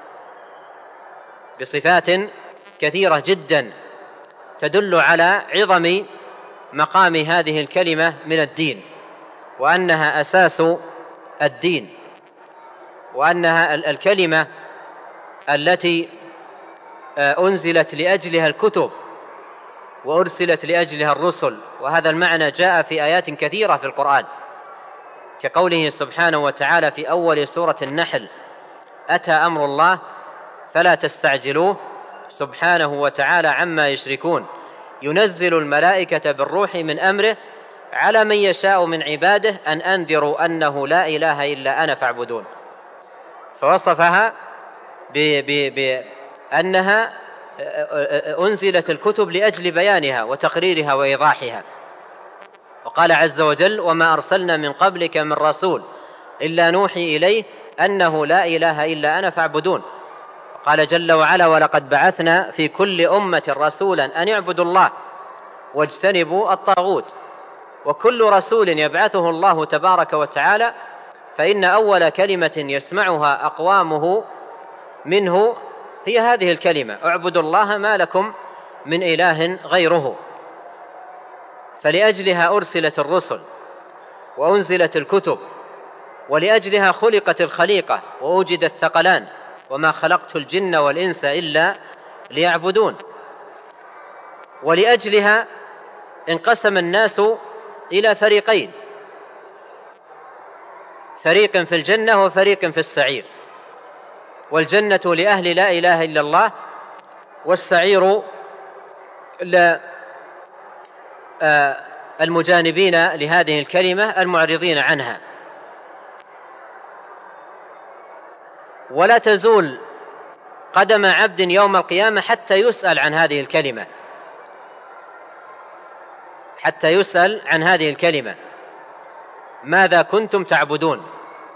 بصفات كثيرة جدا تدل على عظم مقام هذه الكلمة من الدين، وأنها أساس الدين، وأنها الكلمة التي أنزلت لأجلها الكتب وأرسلت لأجلها الرسل. وهذا المعنى جاء في آيات كثيرة في القرآن، كقوله سبحانه وتعالى في أول سورة النحل: أتى أمر الله فلا تستعجلوه سبحانه وتعالى عما يشركون، ينزل الملائكة بالروح من أمره على من يشاء من عباده أن أنذروا أنه لا إله إلا أنا فاعبدون. فوصفها بأنها أنزلت الكتب لأجل بيانها وتقريرها وإيضاحها. وقال عز وجل: وما أرسلنا من قبلك من رسول إلا نوحي إليه أنه لا إله إلا أنا فاعبدون. قال جل وعلا: ولقد بعثنا في كل أمة رسولا أن يعبدوا الله واجتنبوا الطاغوت. وكل رسول يبعثه الله تبارك وتعالى فإن أول كلمة يسمعها أقوامه منه هي هذه الكلمة: اعبدوا الله ما لكم من إله غيره. فلأجلها أرسلت الرسل وأنزلت الكتب، ولأجلها خلقت الخليقة ووجد الثقلان: وما خلقت الجن والإنس إلا ليعبدون. ولأجلها انقسم الناس إلى فريقين: فريق في الجنة وفريق في السعير. والجنة لأهل لا إله إلا الله، والسعير المجانبين لهذه الكلمة المعرضين عنها. ولا تزول قدم عبد يوم القيامة حتى يسأل عن هذه الكلمة، حتى يسأل عن هذه الكلمة: ماذا كنتم تعبدون؟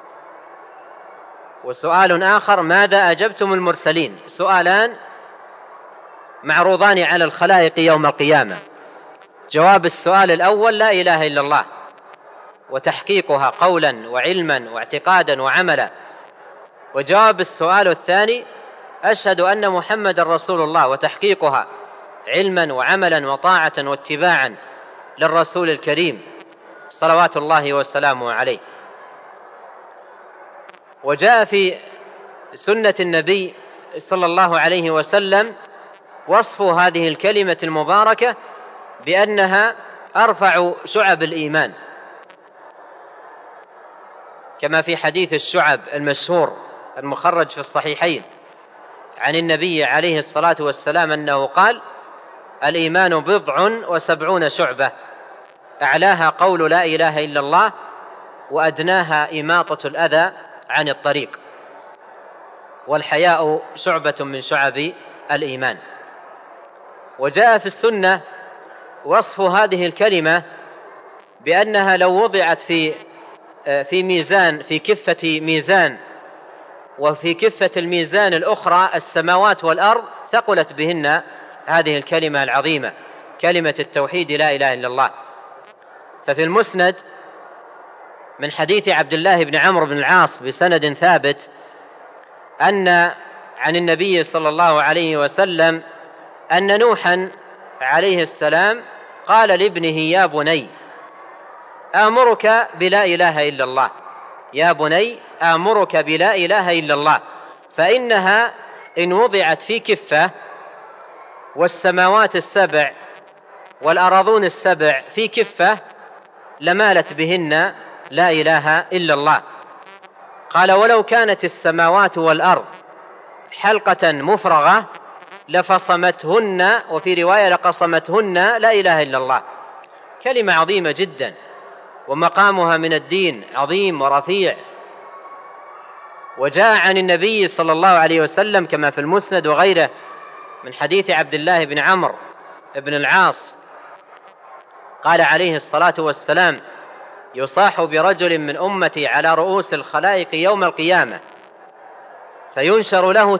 وسؤال آخر: ماذا أجبتم المرسلين؟ سؤالان معروضان على الخلائق يوم القيامة. جواب السؤال الأول: لا إله إلا الله، وتحقيقها قولا وعلما واعتقادا وعملا. وجواب السؤال الثاني: أشهد أن محمد رسول الله، وتحقيقها علما وعملا وطاعة واتباعا للرسول الكريم صلوات الله وسلامه عليه. وجاء في سنة النبي صلى الله عليه وسلم وصف هذه الكلمة المباركة بأنها أرفع شعب الإيمان، كما في حديث الشعب المشهور المخرج في الصحيحين عن النبي عليه الصلاة والسلام أنه قال: الإيمان 70 شعبة، أعلاها قول لا إله إلا الله، وأدناها إماطة الأذى عن الطريق، والحياء شعبة من شعب الإيمان. وجاء في السنة وصف هذه الكلمة بأنها لو وضعت في ميزان، في كفة ميزان، وفي كفة الميزان الأخرى السماوات والأرض، ثقلت بهن هذه الكلمة العظيمة، كلمة التوحيد لا إله إلا الله. ففي المسند من حديث عبد الله بن عمرو بن العاص بسند ثابت أن عن النبي صلى الله عليه وسلم أن نوحا عليه السلام قال لابنه: يا بني آمرك بلا إله إلا الله، يا بني آمرك بلا إله إلا الله، فإنها إن وضعت في كفة والسماوات 7 والأراضون 7 في كفة لمالت بهن لا إله إلا الله. قال: ولو كانت السماوات والأرض حلقة مفرغة لفصمتهن، وفي رواية لقصمتهن لا إله إلا الله. كلمة عظيمة جدا، ومقامها من الدين عظيم ورفيع. وجاء عن النبي صلى الله عليه وسلم كما في المسند وغيره من حديث عبد الله بن عمرو بن العاص قال عليه الصلاة والسلام: يصاح برجل من أمتي على رؤوس الخلائق يوم القيامة، فينشر له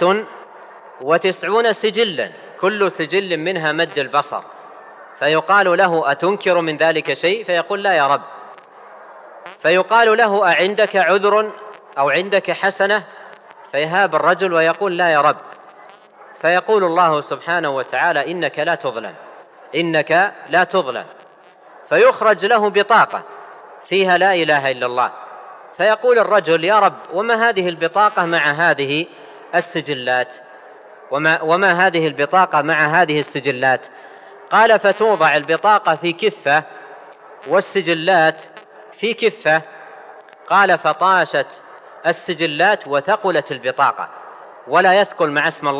99 سجلا، كل سجل منها مد البصر، فيقال له: أتنكر من ذلك شيء؟ فيقول: لا يا رب. فيقال له: أعندك عذر أو عندك حسنة؟ فيهاب الرجل ويقول: لا يا رب. فيقول الله سبحانه وتعالى: إنك لا تظلم، إنك لا تظلم. فيخرج له بطاقة فيها لا إله إلا الله، فيقول الرجل: يا رب، وما هذه البطاقة مع هذه السجلات؟ وما هذه البطاقة مع هذه السجلات؟ قال: فتوضع البطاقة في كفة والسجلات في كفة. قال: فطاشت السجلات وثقلت البطاقة، ولا يثقل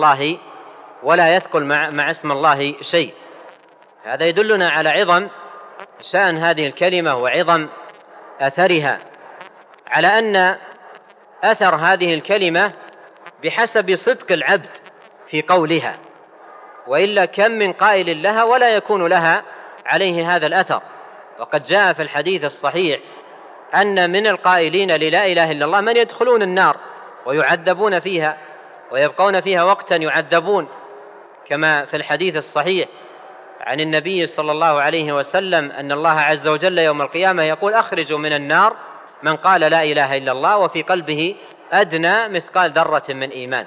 مع اسم الله شيء. هذا يدلنا على عظم شأن هذه الكلمة وعظم أثرها، على أن أثر هذه الكلمة بحسب صدق العبد في قولها، وإلا كم من قائل لها ولا يكون لها عليه هذا الأثر. وقد جاء في الحديث الصحيح أن من القائلين للا إله إلا الله من يدخلون النار ويعذبون فيها، ويبقون فيها وقتا يعذبون، كما في الحديث الصحيح عن النبي صلى الله عليه وسلم أن الله عز وجل يوم القيامة يقول: أخرجوا من النار من قال لا إله إلا الله وفي قلبه أدنى مثقال ذرة من إيمان.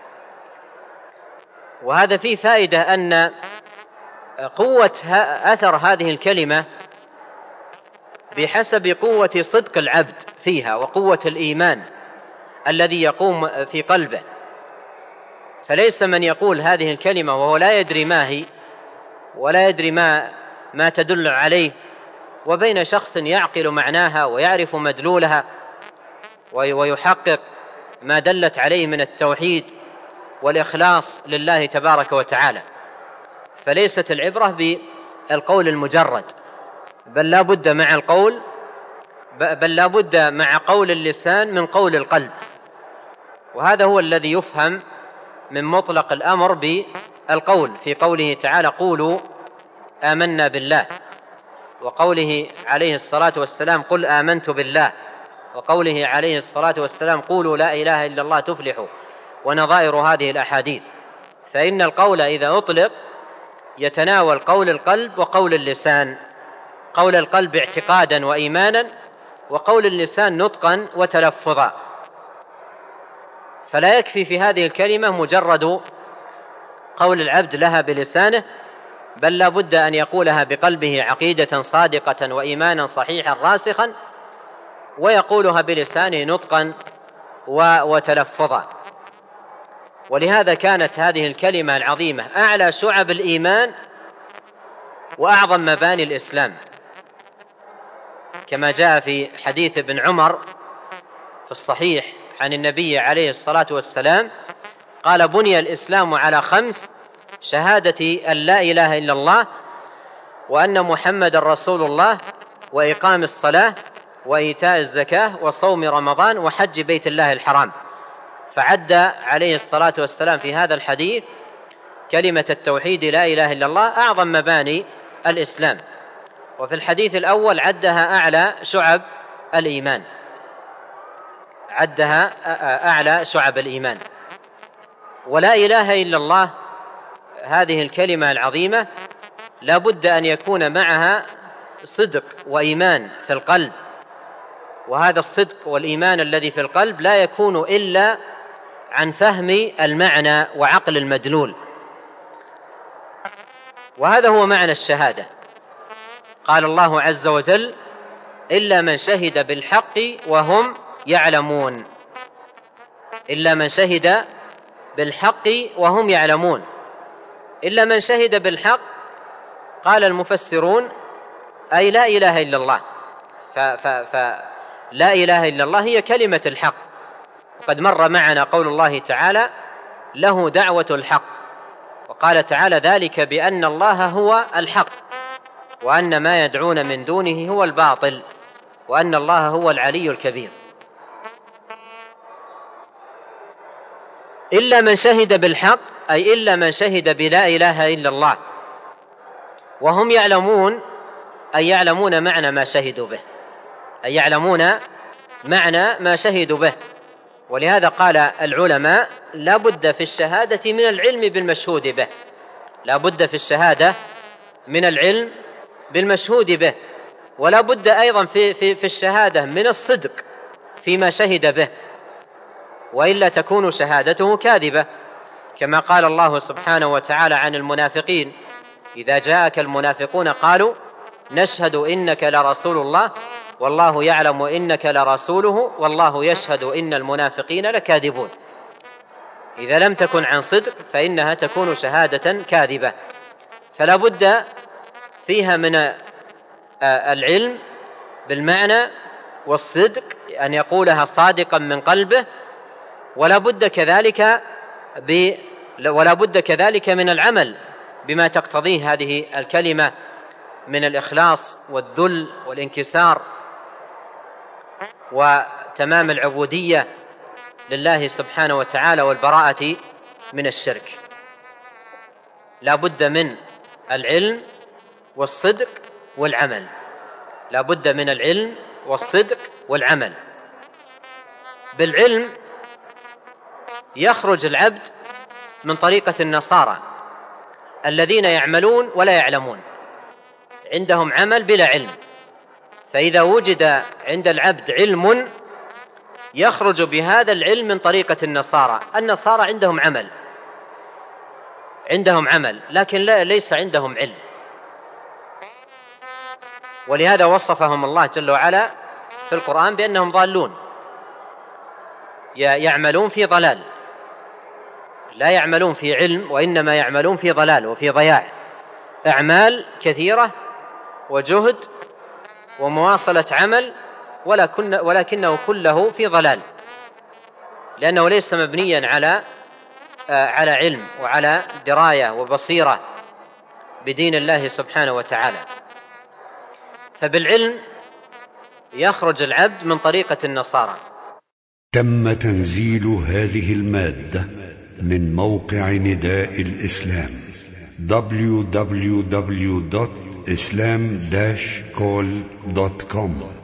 وهذا فيه فائدة أن قوة أثر هذه الكلمة بحسب قوة صدق العبد فيها وقوة الإيمان الذي يقوم في قلبه. فليس من يقول هذه الكلمة وهو لا يدري ما هي ولا يدري ما تدل عليه، وبين شخص يعقل معناها ويعرف مدلولها ويحقق ما دلت عليه من التوحيد والإخلاص لله تبارك وتعالى. فليست العبرة بالقول المجرد، بل لا بد مع قول اللسان من قول القلب. وهذا هو الذي يفهم من مطلق الأمر بالقول في قوله تعالى: قولوا آمنا بالله، وقوله عليه الصلاة والسلام: قل آمنت بالله، وقوله عليه الصلاة والسلام: قولوا لا إله إلا الله تفلحوا، ونظائر هذه الأحاديث. فإن القول إذا أطلق يتناول قول القلب وقول اللسان، قول القلب اعتقادا وإيمانا، وقول اللسان نطقا وتلفظا. فلا يكفي في هذه الكلمة مجرد قول العبد لها بلسانه، بل لا بد أن يقولها بقلبه عقيدة صادقة وإيمانا صحيحا راسخا، ويقولها بلسانه نطقا وتلفظا. ولهذا كانت هذه الكلمة العظيمة أعلى شعب الإيمان وأعظم مباني الإسلام، كما جاء في حديث ابن عمر في الصحيح عن النبي عليه الصلاة والسلام قال: بني الإسلام على 5: شهادة أن لا إله إلا الله، وأن محمد رسول الله، وإقام الصلاة، وإيتاء الزكاة، وصوم رمضان، وحج بيت الله الحرام. فعد عليه الصلاة والسلام في هذا الحديث كلمة التوحيد لا إله إلا الله أعظم مباني الإسلام. وفي الحديث الأول عدها أعلى شعب الإيمان، عدها أعلى شعب الإيمان. ولا إله إلا الله هذه الكلمة العظيمة لا بد أن يكون معها صدق وإيمان في القلب، وهذا الصدق والإيمان الذي في القلب لا يكون إلا عن فهم المعنى وعقل المدلول. وهذا هو معنى الشهادة. قال الله عز وجل: إلا من شهد بالحق وهم يعلمون. إلا من شهد بالحق وهم يعلمون. إلا من شهد بالحق، قال المفسرون: أي لا إله إلا الله. فلا إله إلا الله هي كلمة الحق. وقد مر معنا قول الله تعالى: له دعوة الحق. وقال تعالى: ذلك بأن الله هو الحق، وأن ما يدعون من دونه هو الباطل، وأن الله هو العلي الكبير. إلا من شهد بالحق، أي إلا من شهد بلا إله إلا الله وهم يعلمون، أي يعلمون معنى ما شهدوا به، أي يعلمون معنى ما شهدوا به. ولهذا قال العلماء: لا بد في الشهادة من العلم بالمشهود به، لا بد في الشهادة من العلم بالمشهود به، ولا بد أيضا في الشهادة من الصدق فيما شهد به، وإلا تكون شهادته كاذبة، كما قال الله سبحانه وتعالى عن المنافقين: إذا جاءك المنافقون قالوا نشهد إنك لرسول الله والله يعلم إنك لرسوله والله يشهد إن المنافقين لكاذبون. إذا لم تكن عن صدق فإنها تكون شهادة كاذبة. فلا بد فيها من العلم بالمعنى والصدق، أن يقولها صادقا من قلبه، ولا بد كذلك من العمل بما تقتضيه هذه الكلمة من الإخلاص والذل والانكسار وتمام العبودية لله سبحانه وتعالى والبراءة من الشرك. لا بد من العلم والصدق والعمل، لا بد من العلم والصدق والعمل. بالعلم يخرج العبد من طريقة النصارى الذين يعملون ولا يعلمون، عندهم عمل بلا علم. فإذا وجد عند العبد علم يخرج بهذا العلم من طريقة النصارى. النصارى عندهم عمل لكن ليس عندهم علم، ولهذا وصفهم الله جل وعلا في القرآن بأنهم ضالون، يعملون في ضلال، لا يعملون في علم، وإنما يعملون في ضلال وفي ضياع، أعمال كثيرة وجهد ومواصلة عمل ولكنه كله في ضلال، لأنه ليس مبنيا على علم وعلى دراية وبصيرة بدين الله سبحانه وتعالى. فبالعلم يخرج العبد من طريقة النصارى. تم تنزيل هذه المادة من موقع نداء الإسلام www.islam-call.com